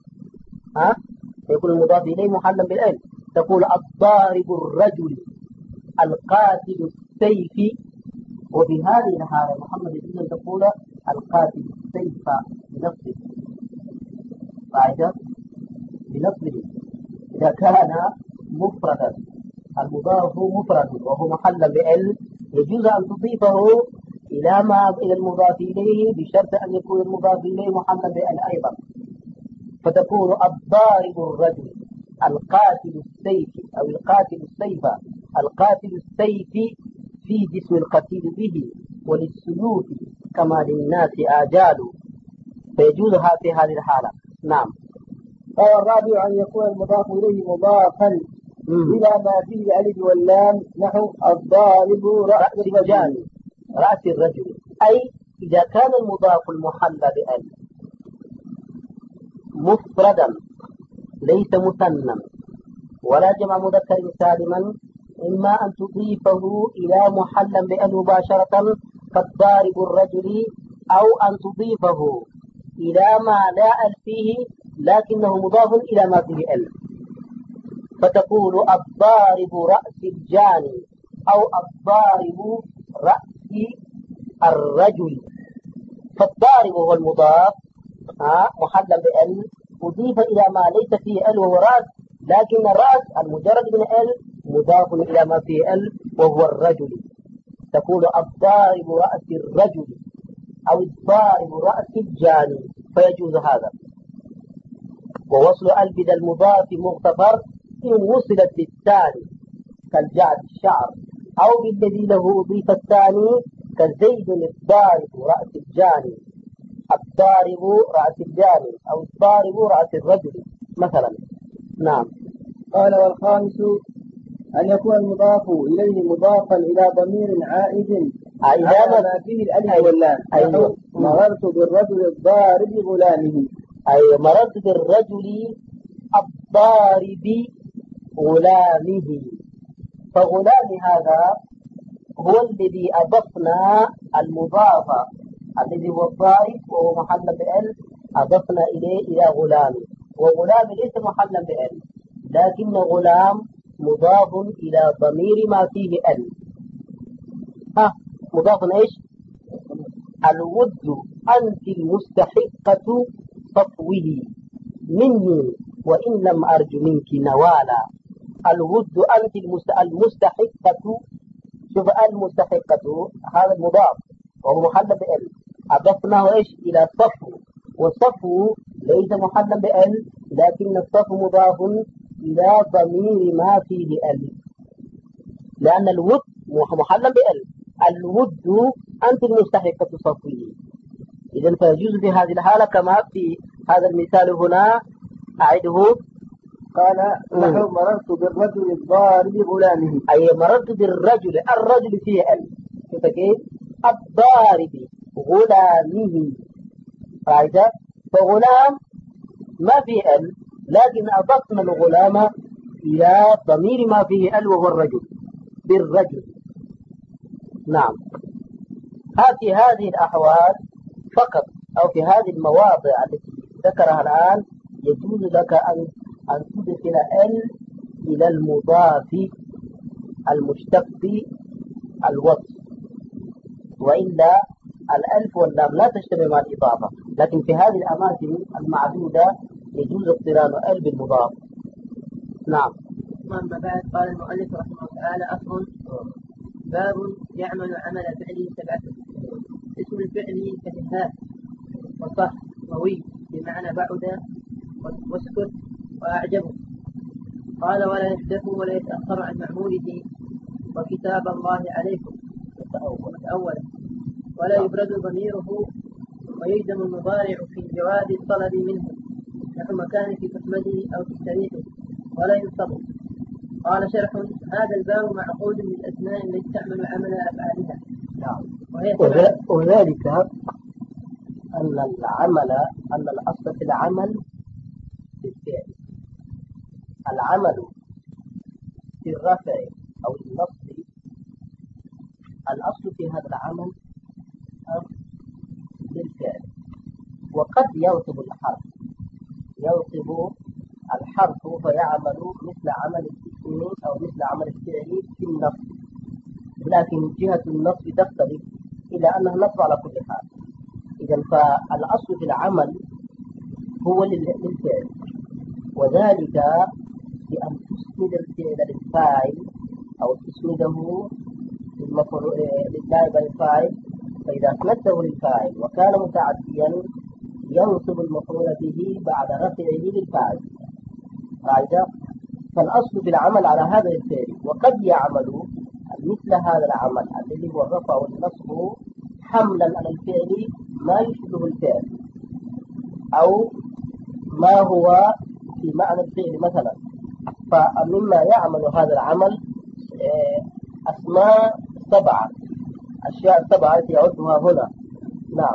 ها؟ يكون المضاف إليه محلا بالألف. تقول الضارب الرجل القاتل السيف. وفي هذه الحالة محمد يجوز أن تقول القاتل السيف بنصبه قاعدة بنصبه إذا كان مفردا المضاف مفرد وهو محل بال يجوز أن تضيفه إلى ما إلى المضاف إليه بشرط أن يكون المضاف إليه محل بال أيضا، فتكون الضارب الرجل القاتل السيف أو القاتل السيف القاتل السيف في جسم القتيل به وللسلوك كما للناس آجال، فيجوز في هذه الحالة. نعم. قال الرابع أن يكون المضاف إليه مضافا إلى ما فيه الألف واللام نحو الضارب رأس الرجل رأس الرجل، أي إذا كان المضاف المحل بأل مفردا ليس مثنى ولا جمع مذكر سالما، إما أن تضيفه إلى محل بأل مباشرة كالضارب الرجل، أو أن تضيفه إلى ما لا أل فيه لكنه مضاف إلى ما فيه أل، فتقول الضارب رأس الجاني أو الضارب رأس الرجل. فالضارب هو المضاف محل بأل أضيف إلى ما ليس فيه أل وهو رأس، لكن الرأس المجرد من أل مضاف إلى ما فيه أل وهو الرجل، تقول الضارب رأس الرجل أو الضارب رأس الجاني، فيجوز هذا. ووصل أل بدا المضاف مغتفر إن وصلت بالثاني كالجعد الشعر، أو بالذي له أضيف الثاني كزيد الضارب رأس الجاني الضارب رأس الجاني أو الضارب رأس الرجل مثلا. نعم. قال والخامس أن يكون المضاف إليه مضافا إلى ضمير عائد على ما فيه الألف واللام. أيوة. مررت بالرجل الضارب غلامه، أي مررت بالرجل الضارب غلامه. فغلام هذا هو الذي أضفنا المضاف الذي هو الضارب وهو محل بأل أضفنا إليه إلى غلام، وغلام ليس محلا بأل لكن غلام مضاف إلى ضمير ما فيه أل. ها مضاف إيش؟ الود أنت المستحقة صفوه مني وإن لم أرج منك نوالا. الود أنت المستحقة، شوف المستحقة هذا المضاف وهو محل بأل أضفناه إيش إلى صفو، والصفو ليس محلا بأل لكن الصفو مضاف إلى ضمير ما فيه أل، لأن الود محلا بأل الود أنت المستحقة صفوه. إذن فيجوز في هذه الحالة كما في هذا المثال هنا أعده. قال نحو مررت بالرجل الضارب غلامه، أي مررت بالرجل الرجل فيه أل كيف الضارب غلامه قاعدة. فغلام ما فيه أل لكن أضفنا الغلام إلى ضمير ما فيه أل وهو الرجل بالرجل. نعم. في هذه الأحوال فقط أو في هذه المواضع التي ذكرها الآن يجوز لك أن أن تدخل ال إلى المضاف المشتق الوصف، وإلا الألف واللام لا تجتمع مع الإضافة، لكن في هذه الأماكن المعدودة يجوز اقتران ال بالمضاف. نعم. أما بعد قال المؤلف رحمه الله تعالى أصل باب يعمل عمل فعله سبعة. اسم الفعل كالهاء وصح ووي بمعنى بعد واسكت وأعجبه. قال ولا يحدث ولا يتأخر عن معموله وكتاب الله عليكم أولا، ولا يبرد ضميره ويلزم المضارع في جواز الطلب منه نحو مكان في تحمده أو تستريحه ولا ينصب. قال شرح هذا الباب معقود بالأسماء التي تعمل عمل أفعالها. وذلك أن العمل أن الأصل في العمل بالفعل، العمل في الرفع أو النصب الأصل في هذا العمل بالفعل، وقد ينصب الحرف ينصب الحرف فيعمل مثل عمل الاسم أو مثل عمل الفعل في النصب، لكن جهة النصب تختلف إلى أنها نصب على كل حال. إذا فالأصل في العمل هو للفعل، وذلك بأن تسند الفعل للفاعل أو تسنده للنائب الفاعل. فإذا أسندته للفاعل وكان متعديا ينصب المفعول به بعد رفعه للفاعل قاعدة. فالأصل في العمل على هذا الفعل، وقد يعمل مثل هذا العمل الذي هو الرفع والنصب حملا على الفعل ما يشبه الفعل أو ما هو في معنى الفعل مثلا. فمما يعمل هذا العمل أسماء سبعة، أشياء سبعة التي يعدها هنا. نعم.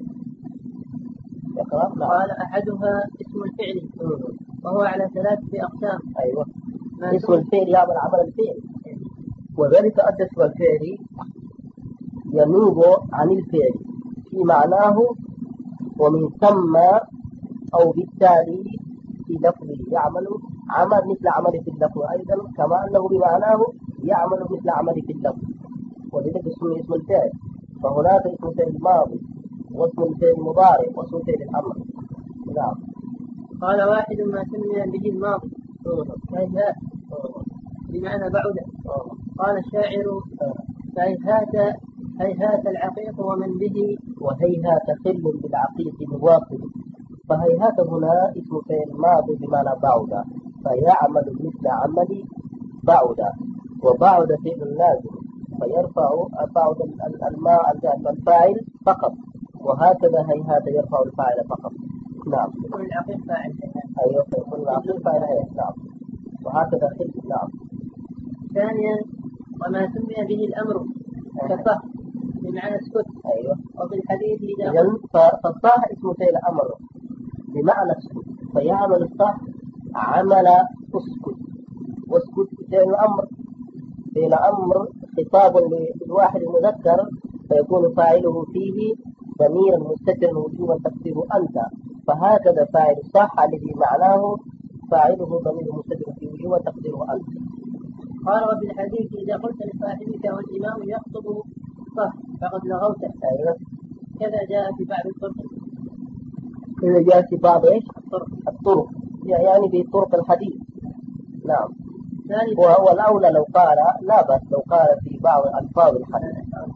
يقرأ. نعم. قال أحدها اسم الفعل وهو على ثلاثة أقسام. أيوة. اسم الفعل يعمل عمل الفعل، وذلك أن اسم الفعل ينوب عن الفعل في معناه ومن ثم أو بالتالي في لفظه يعمل عمل مثل عمل في اللفظ أيضا، كما أنه بمعناه يعمل مثل عمل في اللفظ، ولذلك اسمه اسم الفعل. فهناك اسم الفعل الماضي واسم الفعل المضارع واسم الفعل الأمر. نعم. قال واحد ما سمي به الماضي هيهات بمعنى بعد. قال الشاعر هيهات هيهات العقيق ومن به وهيهات خل بالعقيق مواصل. فهيهات هنا اسم فعل ماضي بمعنى بعد، فيعمل مثل عمل بعد، وبعد فعل لازم فيرفع بعد الماء الفاعل فقط، وهكذا هيهات يرفع الفاعل فقط. نعم. يكون العقيق فاعل. أيوة يكون العقيق فاعل. نعم. وهكذا خل. نعم. ثانيا وما سمي به الأمر كالصح بمعنى اسكت. أيوة. وفي الحديث إذا إذن فالصح اسم فعل أمر بمعنى اسكت، فيعمل الصح عمل اسكت، واسكت فعل أمر. فعل أمر خطاب للواحد المذكر فيكون فاعله فيه ضميرا مستترا وجوبا تقديره أنت، فهكذا فاعل الصح الذي معناه فاعله ضمير مستتر فيه وجوبا تقديره أنت. قال وفي الحديث إذا قلت لصاحبك والإمام يخطب صح فقد لغوته. أيوة. كذا جاء في بعض الطرق. كذا جاء في بعض إيش؟ الطرق. الطرق يعني بطرق الحديث. نعم. ثالثا وهو الأولى لو قال لا بس لو قال في بعض ألفاظ الحديث.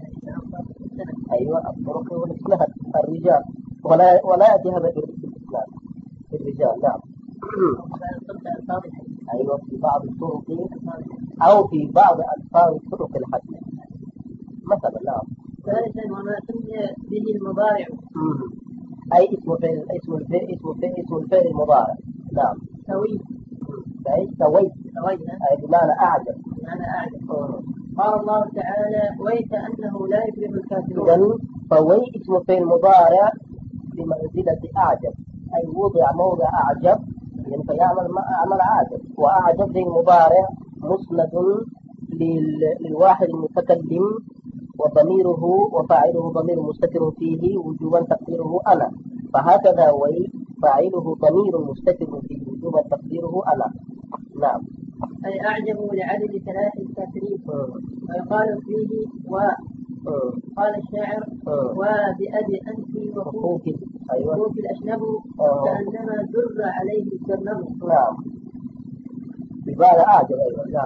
أيوة. الطرق هو الإسناد الرجال، ولا ولا يأتي هذا بالإسناد الرجال. نعم. أيوة في بعض الطرق أو في بعض ألفاظ طرق الحديث مثلا. نعم. ثالثا وما سمي به المضارع أي اسم فعل اسم الفعل اسم فعل اسم الفعل المضارع. نعم. سوي. أي سويت. سوينا. أي بمعنى أعجب. بمعنى أعجب. قال الله تعالى ويك أنه لا يفلح الكافرون. إذن فوي اسم فعل مضارع بمنزلة أعجب، أي وضع موضع أعجب يعني فيعمل ما عمل عاجب، وأعجب ذي المضارع مسند للواحد المتكلم وضميره وفاعله ضمير مستتر فيه وجوبا تقديره أنا، فهكذا وي فاعله ضمير مستتر فيه وجوبا تقديره أنا. نعم. أي أعجبوا لعدد ثلاث الكافرين ويقال فيه و قال الشاعر وبأبي أنت وخوف أيوة. الأشنب كأنما در عليه الجرنب. نعم. بمعنى أعجب. أيوة. نعم.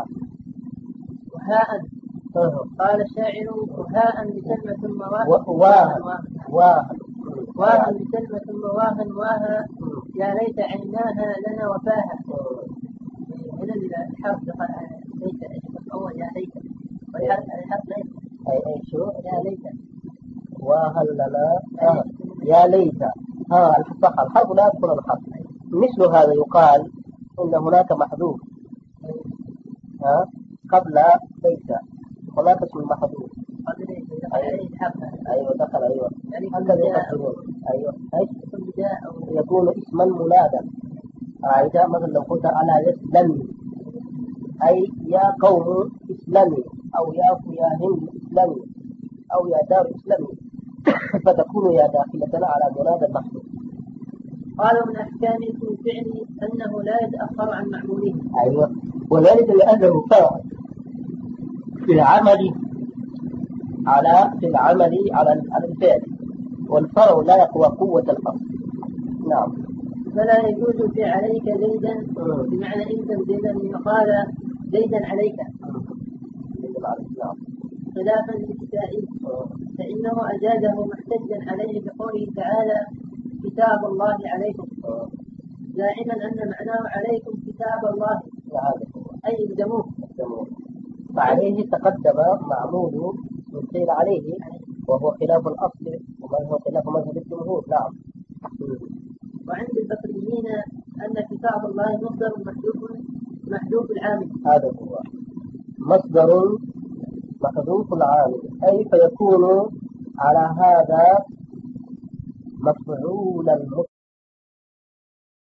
وهاء قال الشاعر وهاء بسلمة مواها واها واها واها بسلمة مواها واها يا ليت عيناها لنا وفاها. هنا الحرف دخل ليت الأول يا ليت والحرف الحرف ليت أي أي شو يا ليت وهل لنا آه. يا ليت ها الحرف الحرف لا يدخل الحرف. مثل هذا يقال إن هناك محذوف ها قبل ليت، هناك اسم محذوف قبل ليت أيوة. أيوة دخل. أيوة يعني الذي يقصدون. أيوة أي بداء يكون اسما منادا. إذا مثلا لو قلت على يسلم أي يا قوم اسلمي أو يا يا هند اسلمي أو يا دار اسلمي فتكون يا داخلة على منادى المحذوف. قالوا من أحكام اسم الفعل أنه لا يتأخر عن معموله. أيوة. وذلك لأنه فاعل في العمل على في العمل على على الفعل، والفرع لا يقوى قوة الأصل. نعم. فلا يجوز في عليك زيدا بمعنى إن زيدا يقال زيدا عليك نعم. خلافا للكسائي فإنه أجازه محتجا عليه بقوله تعالى كتاب الله عليكم زاعما أن معناه عليكم كتاب الله أي الزموه. فعليه تقدم معمول قيل عليه وهو خلاف الأصل وهو خلاف مذهب الجمهور. نعم. وعند البصريين أن كتاب الله مصدر محذوف محذوف العامل. هذا هو مصدر محذوف العامل، أي فيكون على هذا مفعولا